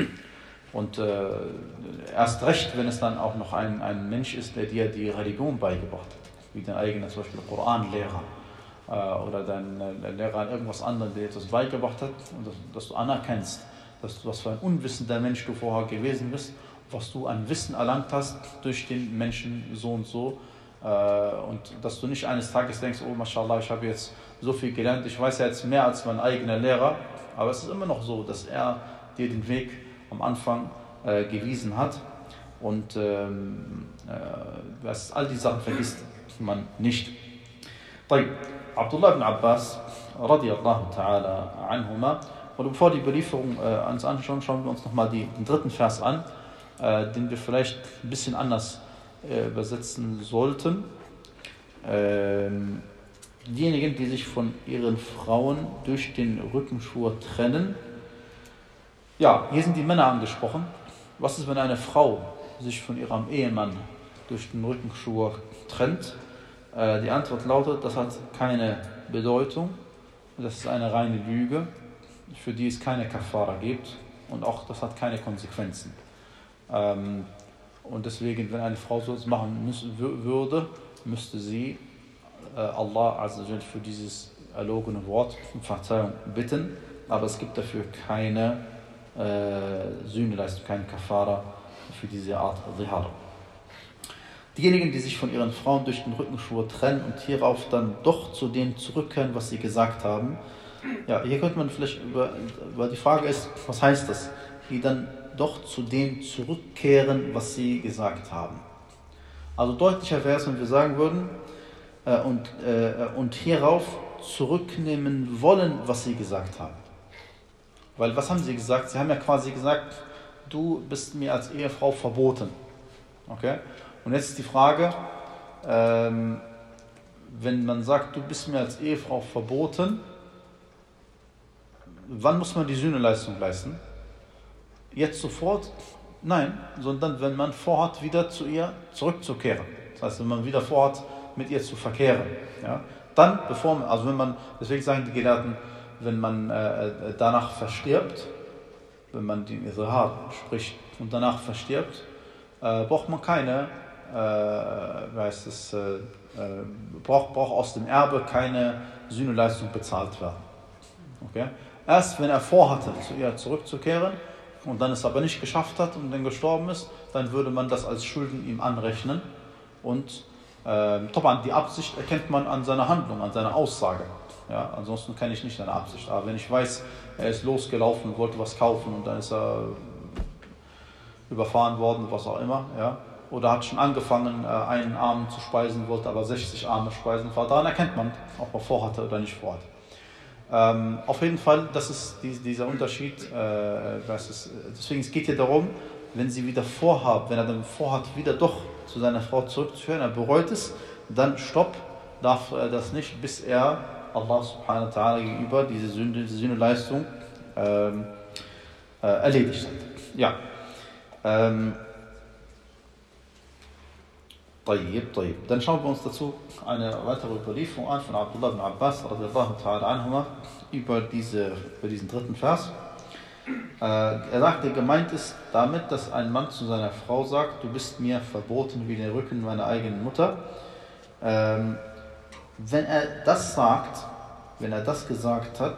Und äh, erst recht, wenn es dann auch noch ein, ein Mensch ist, der dir die Religion beigebracht hat, wie dein eigener zum Beispiel Koranlehrer äh, oder dein äh, Lehrer an irgendwas anderem, der dir etwas beigebracht hat, und das, dass du anerkennst, dass du, was für ein unwissender Mensch du vorher gewesen bist, was du an Wissen erlangt hast durch den Menschen so und so, äh, und dass du nicht eines Tages denkst, oh mashallah, ich habe jetzt so viel gelernt, ich weiß ja jetzt mehr als mein eigener Lehrer, aber es ist immer noch so, dass er dir den Weg am Anfang äh, gewiesen hat und ähm, äh, all die Sachen vergisst man nicht. طيب, Abdullah ibn Abbas radiallahu ta'ala anhuma. Und bevor die Belieferung äh, uns anschauen, schauen wir uns nochmal den dritten Vers an, äh, den wir vielleicht ein bisschen anders äh, übersetzen sollten. Ähm, diejenigen, die sich von ihren Frauen durch den Rückenschwur trennen. Ja, hier sind die Männer angesprochen. Was ist, wenn eine Frau sich von ihrem Ehemann durch den Rückenschwur trennt? Äh, die Antwort lautet, das hat keine Bedeutung. Das ist eine reine Lüge, für die es keine Kafara gibt. Und auch das hat keine Konsequenzen. Ähm, und deswegen, wenn eine Frau so etwas machen müß, würde, müsste sie äh, Allah Azza wa Jal für dieses erlogene Wort um Verzeihung bitten. Aber es gibt dafür keine äh, Sühneleistung, keine Kafara für diese Art Zihar. Diejenigen, die sich von ihren Frauen durch den Rückenschwur trennen und hierauf dann doch zu dem zurückkehren, was sie gesagt haben. Ja, hier könnte man vielleicht über, über die Frage ist, was heißt das? Die dann doch zu dem zurückkehren, was sie gesagt haben. Also deutlicher wäre es, wenn wir sagen würden, äh, und, äh, und hierauf zurücknehmen wollen, was sie gesagt haben. Weil was haben sie gesagt? Sie haben ja quasi gesagt, du bist mir als Ehefrau verboten. Okay? Und jetzt ist die Frage, ähm, wenn man sagt, du bist mir als Ehefrau verboten, wann muss man die Sühneleistung leisten? Jetzt sofort? Nein, sondern wenn man vorhat, wieder zu ihr zurückzukehren. Das heißt, wenn man wieder vorhat, mit ihr zu verkehren. Ja? Dann, bevor man, also wenn man, deswegen sagen die Gelehrten, wenn man äh, danach verstirbt, wenn man den Izhar spricht und danach verstirbt, äh, braucht man keine, äh, heißt es, äh, braucht, braucht aus dem Erbe keine Sühneleistung bezahlt werden. Okay? Erst wenn er vorhatte, zu ihr zurückzukehren und dann es aber nicht geschafft hat und dann gestorben ist, dann würde man das als Schulden ihm anrechnen und äh, die Absicht erkennt man an seiner Handlung, an seiner Aussage. Ja, ansonsten kenne ich nicht seine Absicht. Aber wenn ich weiß, er ist losgelaufen und wollte was kaufen und dann ist er überfahren worden, was auch immer, ja. Oder hat schon angefangen, einen Arm zu speisen, wollte aber sechzig Arme speisen. Daran erkennt man, ob er vorhatte oder nicht vorhat. Ähm, auf jeden Fall, das ist die, dieser Unterschied. Äh, was ist, deswegen es geht hier darum, wenn sie wieder vorhat, wenn er dann vorhat, wieder doch zu seiner Frau zurückzuführen, er bereut es, dann stopp, darf er das nicht, bis er Allah subhanahu wa ta'ala gegenüber diese Sünde, diese Sündeleistung ähm, äh, erledigt hat. Ja. Ähm, طيب, طيب. Dann schauen wir uns dazu eine weitere Überlieferung an von Abdullah ibn Abbas radiallahu ta'ala anhuma über, diese, über diesen dritten Vers. Äh, er sagte, gemeint ist damit, dass ein Mann zu seiner Frau sagt, du bist mir verboten wie der Rücken meiner eigenen Mutter. Ähm, wenn er das sagt, wenn er das gesagt hat,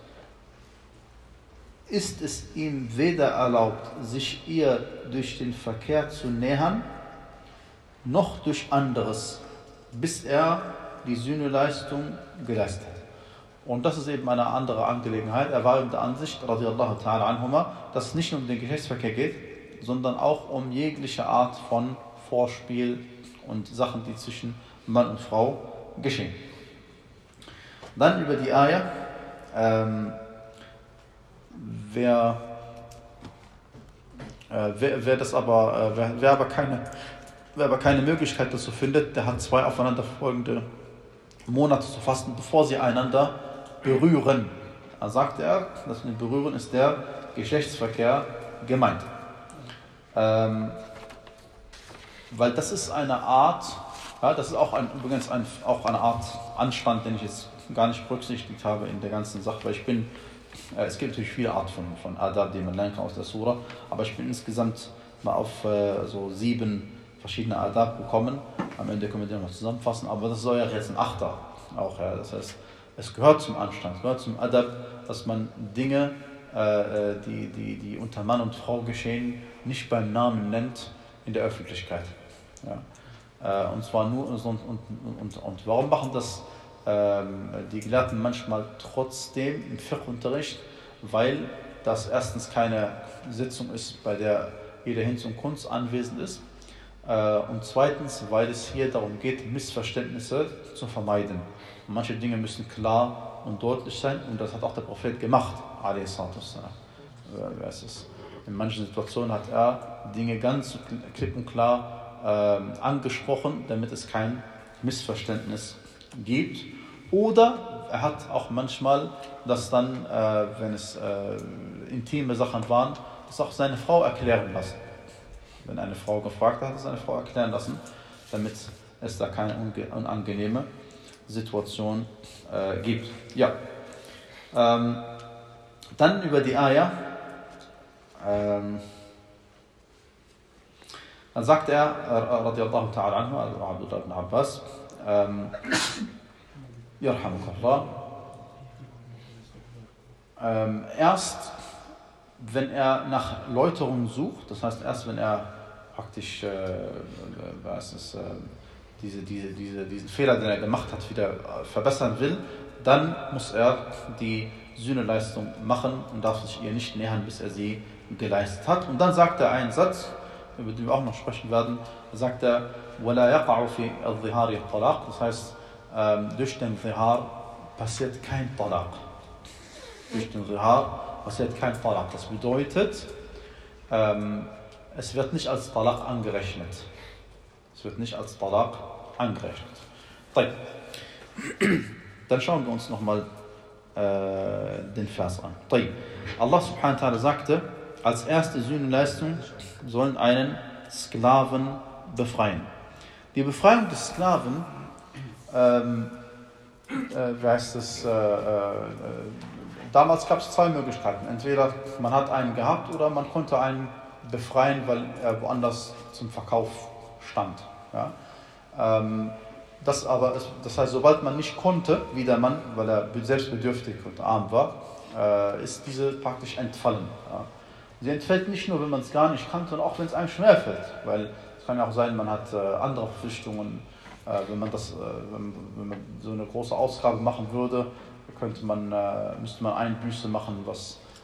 ist es ihm weder erlaubt, sich ihr durch den Verkehr zu nähern, noch durch anderes, bis er die Sühneleistung geleistet hat. Und das ist eben eine andere Angelegenheit. Er war in der Ansicht, radiallahu ta'ala anhuma, dass es nicht nur um den Geschlechtsverkehr geht, sondern auch um jegliche Art von Vorspiel und Sachen, die zwischen Mann und Frau geschehen. Dann über die Ayah, ähm, wer, äh, wer, wer das aber, äh, wer, wer aber keine Wer aber keine Möglichkeit dazu findet, der hat zwei aufeinanderfolgende Monate zu fasten, bevor sie einander berühren. Da sagt er, das mit Berühren ist der Geschlechtsverkehr gemeint. Ähm, weil das ist eine Art, ja, das ist auch ein, übrigens ein, auch eine Art Anstand, den ich jetzt gar nicht berücksichtigt habe in der ganzen Sache, weil ich bin, äh, es gibt natürlich viele Arten von, von Adab, die man lernen kann aus der Sura, aber ich bin insgesamt mal auf äh, so sieben verschiedene Adab bekommen. Am Ende können wir die noch zusammenfassen, aber das soll ja jetzt ein Achter auch. Ja. Das heißt, es gehört zum Anstand, es gehört zum Adab, dass man Dinge, äh, die, die, die unter Mann und Frau geschehen, nicht beim Namen nennt in der Öffentlichkeit. Ja. Äh, und zwar nur, und, und, und, und warum machen das ähm, die Gelehrten manchmal trotzdem im Fiqh-Unterricht? Weil das erstens keine Sitzung ist, bei der jeder Hinz und Kunst anwesend ist. Und zweitens, weil es hier darum geht, Missverständnisse zu vermeiden. Und manche Dinge müssen klar und deutlich sein und das hat auch der Prophet gemacht. In manchen Situationen hat er Dinge ganz klipp und klar äh, angesprochen, damit es kein Missverständnis gibt. Oder er hat auch manchmal, dass dann, äh, wenn es äh, intime Sachen waren, das auch seine Frau erklären lassen. Wenn eine Frau gefragt hat, hat es eine Frau erklären lassen, damit es da keine unangenehme Situation äh, gibt. Ja. Ähm, dann über die Ayah. Ähm, dann sagt er, radiallahu ta'ala anhu, also Abdullah ibn Abbas, ähm, Yarhamukallah, ähm, erst wenn er nach Läuterung sucht, das heißt erst wenn er praktisch äh, was ist, äh, diese, diese, diese, diesen Fehler, den er gemacht hat, wieder verbessern will, dann muss er die Sühneleistung machen und darf sich ihr nicht nähern, bis er sie geleistet hat. Und dann sagt er einen Satz, über den wir auch noch sprechen werden, sagt er, وَلَا يَقَعُ فِي الظِّهَارِ الطَّلَاقِ, das heißt, ähm, durch den Zihar passiert kein Talaq. Durch den Zihar passiert kein Talaq. Das bedeutet, ähm, es wird nicht als Talaq angerechnet. Es wird nicht als Talaq angerechnet. Dann schauen wir uns nochmal äh, den Vers an. Allah subhanahu wa ta'ala sagte, als erste Sühneleistung sollen einen Sklaven befreien. Die Befreiung des Sklaven, ähm, äh, wie heißt es, äh, äh, damals gab es zwei Möglichkeiten. Entweder man hat einen gehabt oder man konnte einen befreien, weil er woanders zum Verkauf stand. Ja? Ähm, das, aber, das heißt, sobald man nicht konnte, wie der Mann, weil er selbst bedürftig und arm war, äh, ist diese praktisch entfallen. Ja? Sie entfällt nicht nur, wenn man es gar nicht kann, sondern auch, wenn es einem schwerfällt. Weil es kann ja auch sein, man hat äh, andere Verpflichtungen. Äh, wenn, man das, äh, wenn, wenn man so eine große Ausgabe machen würde, könnte man, äh, müsste man Einbüße machen, was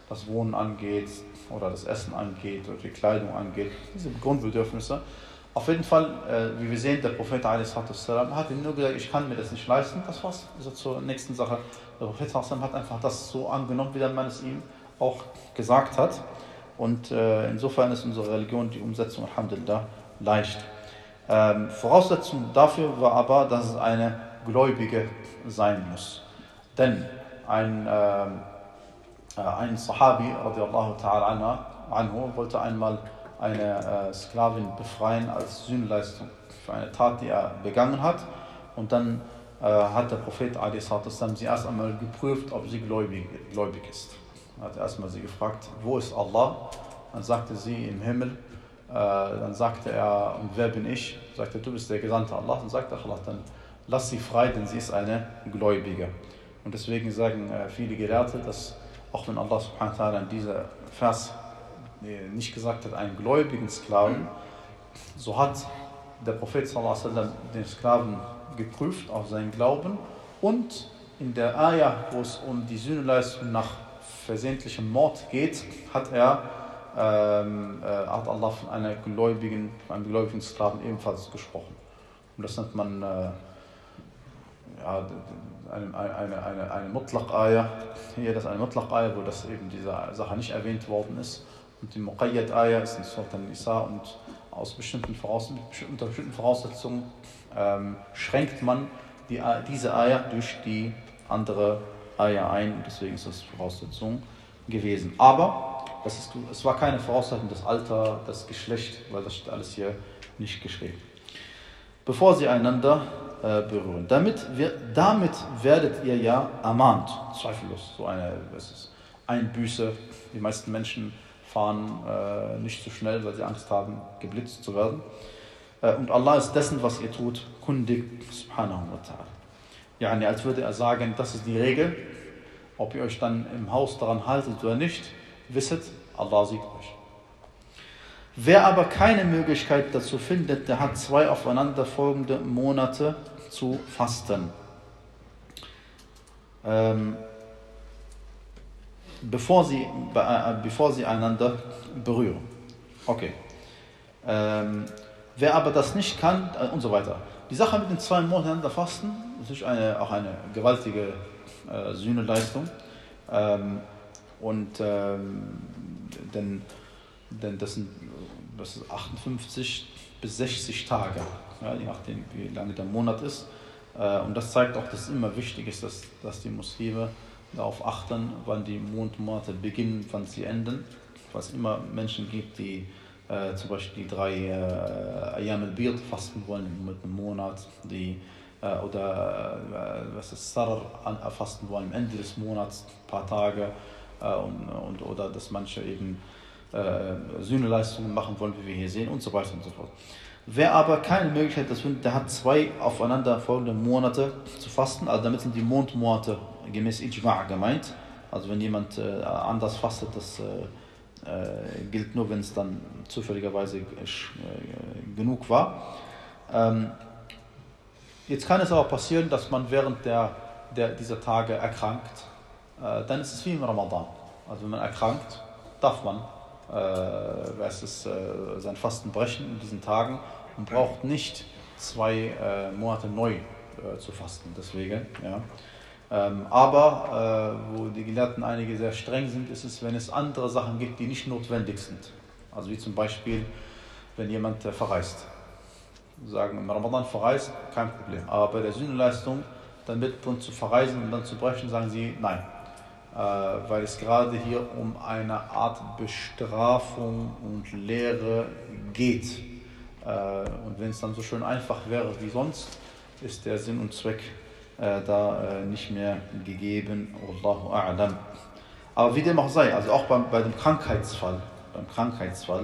das Wohnen angeht oder das Essen angeht oder die Kleidung angeht, diese Grundbedürfnisse. Auf jeden Fall, äh, wie wir sehen, der Prophet a s. hat ihm nur gesagt, ich kann mir das nicht leisten, das war's. Also zur nächsten Sache. Der Prophet hat einfach das so angenommen, wie der Mann es ihm auch gesagt hat. Und äh, insofern ist unsere Religion, die Umsetzung, alhamdulillah, leicht. Ähm, Voraussetzung dafür war aber, dass es eine Gläubige sein muss. Denn ein, äh, ein Sahabi, radiallahu ta'ala anhu, wollte einmal eine äh, Sklavin befreien als Sühneleistung für eine Tat, die er begangen hat. Und dann äh, hat der Prophet a s. sie erst einmal geprüft, ob sie gläubig, gläubig ist. Er hat erstmal sie gefragt, wo ist Allah? Dann sagte sie, im Himmel. Äh, dann sagte er, und wer bin ich? Sagte, du bist der Gesandte Allah. Dann sagte Allah, dann lass sie frei, denn sie ist eine Gläubige. Und deswegen sagen äh, viele Gelehrte, dass auch wenn Allah subhanahu wa ta'ala in dieser Vers nicht gesagt hat, einen gläubigen Sklaven, so hat der Prophet sallallahu alaihi wasallam den Sklaven geprüft auf seinen Glauben, und in der Ayah, wo es um die Sühneleistung nach versehentlichem Mord geht, hat er ähm, äh, hat Allah von einer gläubigen, einem gläubigen Sklaven ebenfalls gesprochen. Und das nennt man äh, ja, eine, eine, eine, eine Mutlaq-Ayah. Hier das ist eine Mutlaq-Ayah, wo das eben diese Sache nicht erwähnt worden ist. Und die Muqayyad-Ayah ist in Surat an-Nisa, und aus bestimmten Voraus- unter bestimmten Voraussetzungen ähm, schränkt man die, diese Ayah durch die andere Ayah ein, und deswegen ist das Voraussetzung gewesen. Aber das ist, es war keine Voraussetzung, das Alter, das Geschlecht, weil das steht alles hier nicht geschrieben. Bevor sie einander äh, berühren. Damit, wir, damit werdet ihr ja ermahnt, zweifellos. So eine, was ist, Einbüße. Die meisten Menschen fahren äh, nicht so schnell, weil sie Angst haben, geblitzt zu werden. Äh, und Allah ist dessen, was ihr tut, kundig, subhanahu wa ta'ala. Ja, als würde er sagen, das ist die Regel. Ob ihr euch dann im Haus daran haltet oder nicht, wisset, Allah sieht euch. Wer aber keine Möglichkeit dazu findet, der hat zwei aufeinanderfolgende Monate zu fasten. Ähm, bevor sie, äh, bevor sie einander berühren. Okay. Ähm, wer aber das nicht kann, äh, und so weiter. Die Sache mit den zwei Monaten einander fasten, ist natürlich eine, auch eine gewaltige äh, Sühneleistung. Ähm, und ähm, denn, denn das sind, das ist achtundfünfzig bis sechzig Tage, ja, je nachdem wie lange der Monat ist. Äh, und das zeigt auch, dass es immer wichtig ist, dass, dass die Muslime darauf achten, wann die Mondmonate beginnen, wann sie enden. Weil es immer Menschen gibt, die äh, zum Beispiel die drei äh, Ayyam al-Bid fasten wollen mit einem Monat, die äh, oder äh, was ist Sarar fasten wollen am Ende des Monats, ein paar Tage, äh, und, und, oder dass manche eben äh, Sühneleistungen machen wollen, wie wir hier sehen, und so weiter und so fort. Wer aber keine Möglichkeit dazu findet, der hat zwei aufeinanderfolgende Monate zu fasten, also damit sind die Mondmonate gemäß Ijma' gemeint. Also wenn jemand äh, anders fastet, das äh, äh, gilt nur, wenn es dann zufälligerweise äh, genug war. Ähm, jetzt kann es aber passieren, dass man während der, der, dieser Tage erkrankt. Äh, dann ist es wie im Ramadan. Also wenn man erkrankt, darf man äh, es ist, äh, sein Fasten brechen in diesen Tagen und braucht nicht zwei äh, Monate neu äh, zu fasten. Deswegen, ja. Ähm, aber äh, wo die Gelehrten einige sehr streng sind, ist es, wenn es andere Sachen gibt, die nicht notwendig sind. Also wie zum Beispiel, wenn jemand äh, verreist. Sagen, im Ramadan verreist, kein Problem. Aber bei der Sühneleistung, dann mit uns zu verreisen und dann zu brechen, sagen sie nein. Äh, weil es gerade hier um eine Art Bestrafung und Lehre geht. Äh, und wenn es dann so schön einfach wäre wie sonst, ist der Sinn und Zweck äh, da äh, nicht mehr gegeben. Wallahu a'lam. Aber wie dem auch sei, also auch beim, bei dem Krankheitsfall, beim Krankheitsfall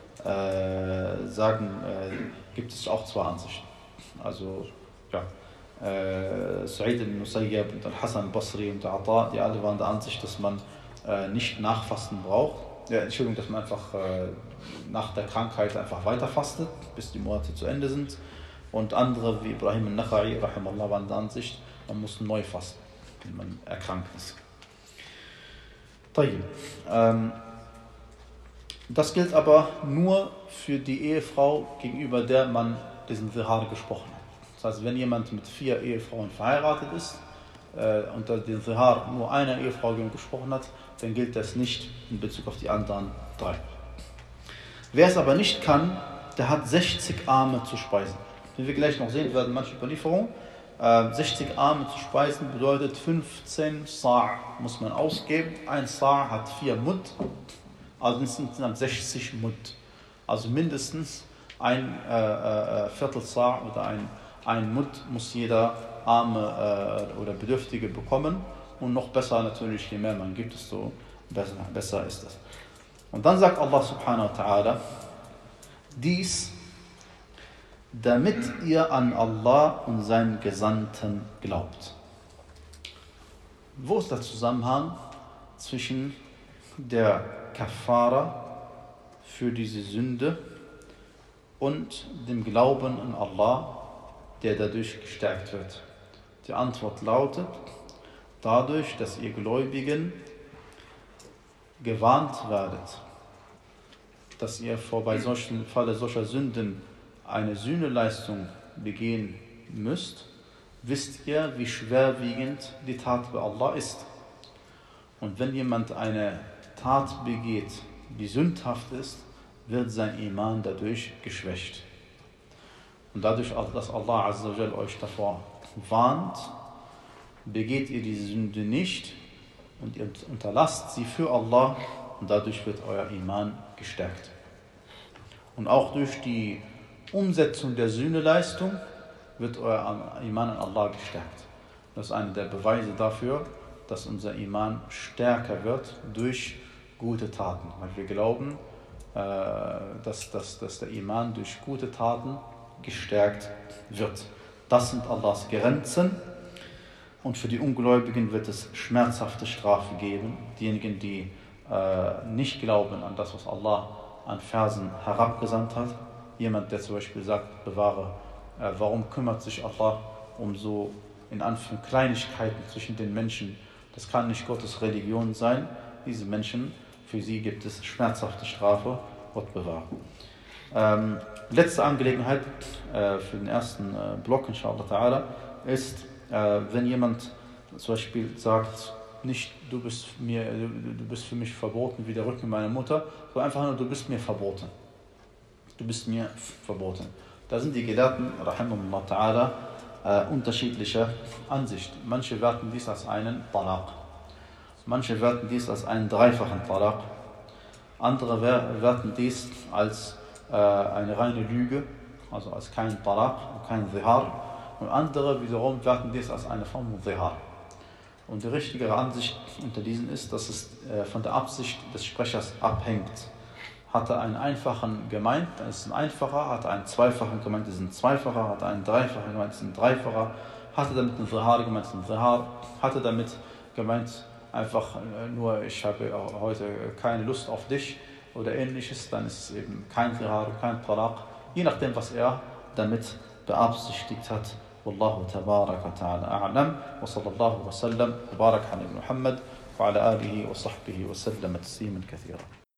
äh, sagen, äh, gibt es auch zwei Ansichten. Also, ja. Äh, Sa'id al-Musayyab und al-Hasan al-Basri und Ata, die alle waren der Ansicht, dass man äh, nicht nachfasten braucht. Ja, Entschuldigung, dass man einfach äh, nach der Krankheit einfach weiter fastet, bis die Monate zu Ende sind. Und andere wie Ibrahim al-Nakhai, rahimallah, waren der Ansicht, man muss neu fasten, wenn man erkrankt ist. طيب. Ähm, das gilt aber nur für die Ehefrau, gegenüber der man diesen Zihar gesprochen hat. Das heißt, wenn jemand mit vier Ehefrauen verheiratet ist, äh, unter den Zihar nur einer Ehefrau gesprochen hat, dann gilt das nicht in Bezug auf die anderen drei. Wer es aber nicht kann, der hat sechzig Arme zu speisen. Wie wir gleich noch sehen werden, manche Überlieferungen, äh, sechzig Arme zu speisen bedeutet fünfzehn Sa' muss man ausgeben. Ein Sa' hat vier Mud, also insgesamt sechzig Mud. Also mindestens ein äh, äh, Viertel Sa' oder ein, ein Mud muss jeder Arme äh, oder Bedürftige bekommen. Und noch besser natürlich, je mehr man gibt, desto besser, besser ist es. Und dann sagt Allah subhanahu wa ta'ala, dies, damit ihr an Allah und seinen Gesandten glaubt. Wo ist der Zusammenhang zwischen der Kafara für diese Sünde und dem Glauben an Allah, der dadurch gestärkt wird? Die Antwort lautet, dadurch, dass ihr Gläubigen gewarnt werdet, dass ihr vor bei solchen Falle solcher Sünden eine Sühneleistung begehen müsst, wisst ihr, wie schwerwiegend die Tat bei Allah ist. Und wenn jemand eine Tat begeht, die sündhaft ist, wird sein Iman dadurch geschwächt. Und dadurch, dass Allah Azza wa Jal euch davor warnt, begeht ihr diese Sünde nicht und ihr unterlasst sie für Allah und dadurch wird euer Iman gestärkt. Und auch durch die Umsetzung der Sühneleistung wird euer Iman an Allah gestärkt. Das ist einer der Beweise dafür, dass unser Iman stärker wird durch gute Taten. Weil wir glauben, dass, dass, dass der Iman durch gute Taten gestärkt wird. Das sind Allahs Grenzen. Und für die Ungläubigen wird es schmerzhafte Strafe geben. Diejenigen, die äh, nicht glauben an das, was Allah an Versen herabgesandt hat. Jemand, der zum Beispiel sagt, bewahre, äh, warum kümmert sich Allah um so in Anführungszeichen Kleinigkeiten zwischen den Menschen? Das kann nicht Gottes Religion sein. Diese Menschen, für sie gibt es schmerzhafte Strafe. Gott bewahre. Ähm, letzte Angelegenheit äh, für den ersten äh, Block, inshallah ta'ala, ist, äh, wenn jemand zum Beispiel sagt, nicht du bist, mir, du, du bist für mich verboten wie der Rücken meiner Mutter, sondern einfach nur, du bist mir verboten. Du bist mir verboten. Da sind die Gelehrten, rahimahullah ta'ala, äh, unterschiedlicher Ansicht. Manche werten dies als einen Talaq. Manche werten dies als einen dreifachen Talaq. Andere werten dies als äh, eine reine Lüge, also als kein Talaq, kein Zihar. Und andere wiederum werten dies als eine Form von Zihar. Und die richtige Ansicht unter diesen ist, dass es äh, von der Absicht des Sprechers abhängt. Hat er einen einfachen gemeint, dann ist es ein einfacher. Hat er einen zweifachen gemeint, ist es ein zweifacher. Hat er einen dreifachen gemeint, ist es ein dreifacher. Hat er damit einen Zihar gemeint, ist es ein Zihar. Hat er damit gemeint, einfach nur, ich habe heute keine Lust auf dich oder ähnliches, dann ist es eben kein Zihar, kein Talaq, je nachdem, was er damit beabsichtigt hat. Wallahu tabarak wa ta'ala a'lam wa sallallahu wa sallam wa barak ala Muhammad wa ala alihi wa sahbihi wa sallam tasliman kathira.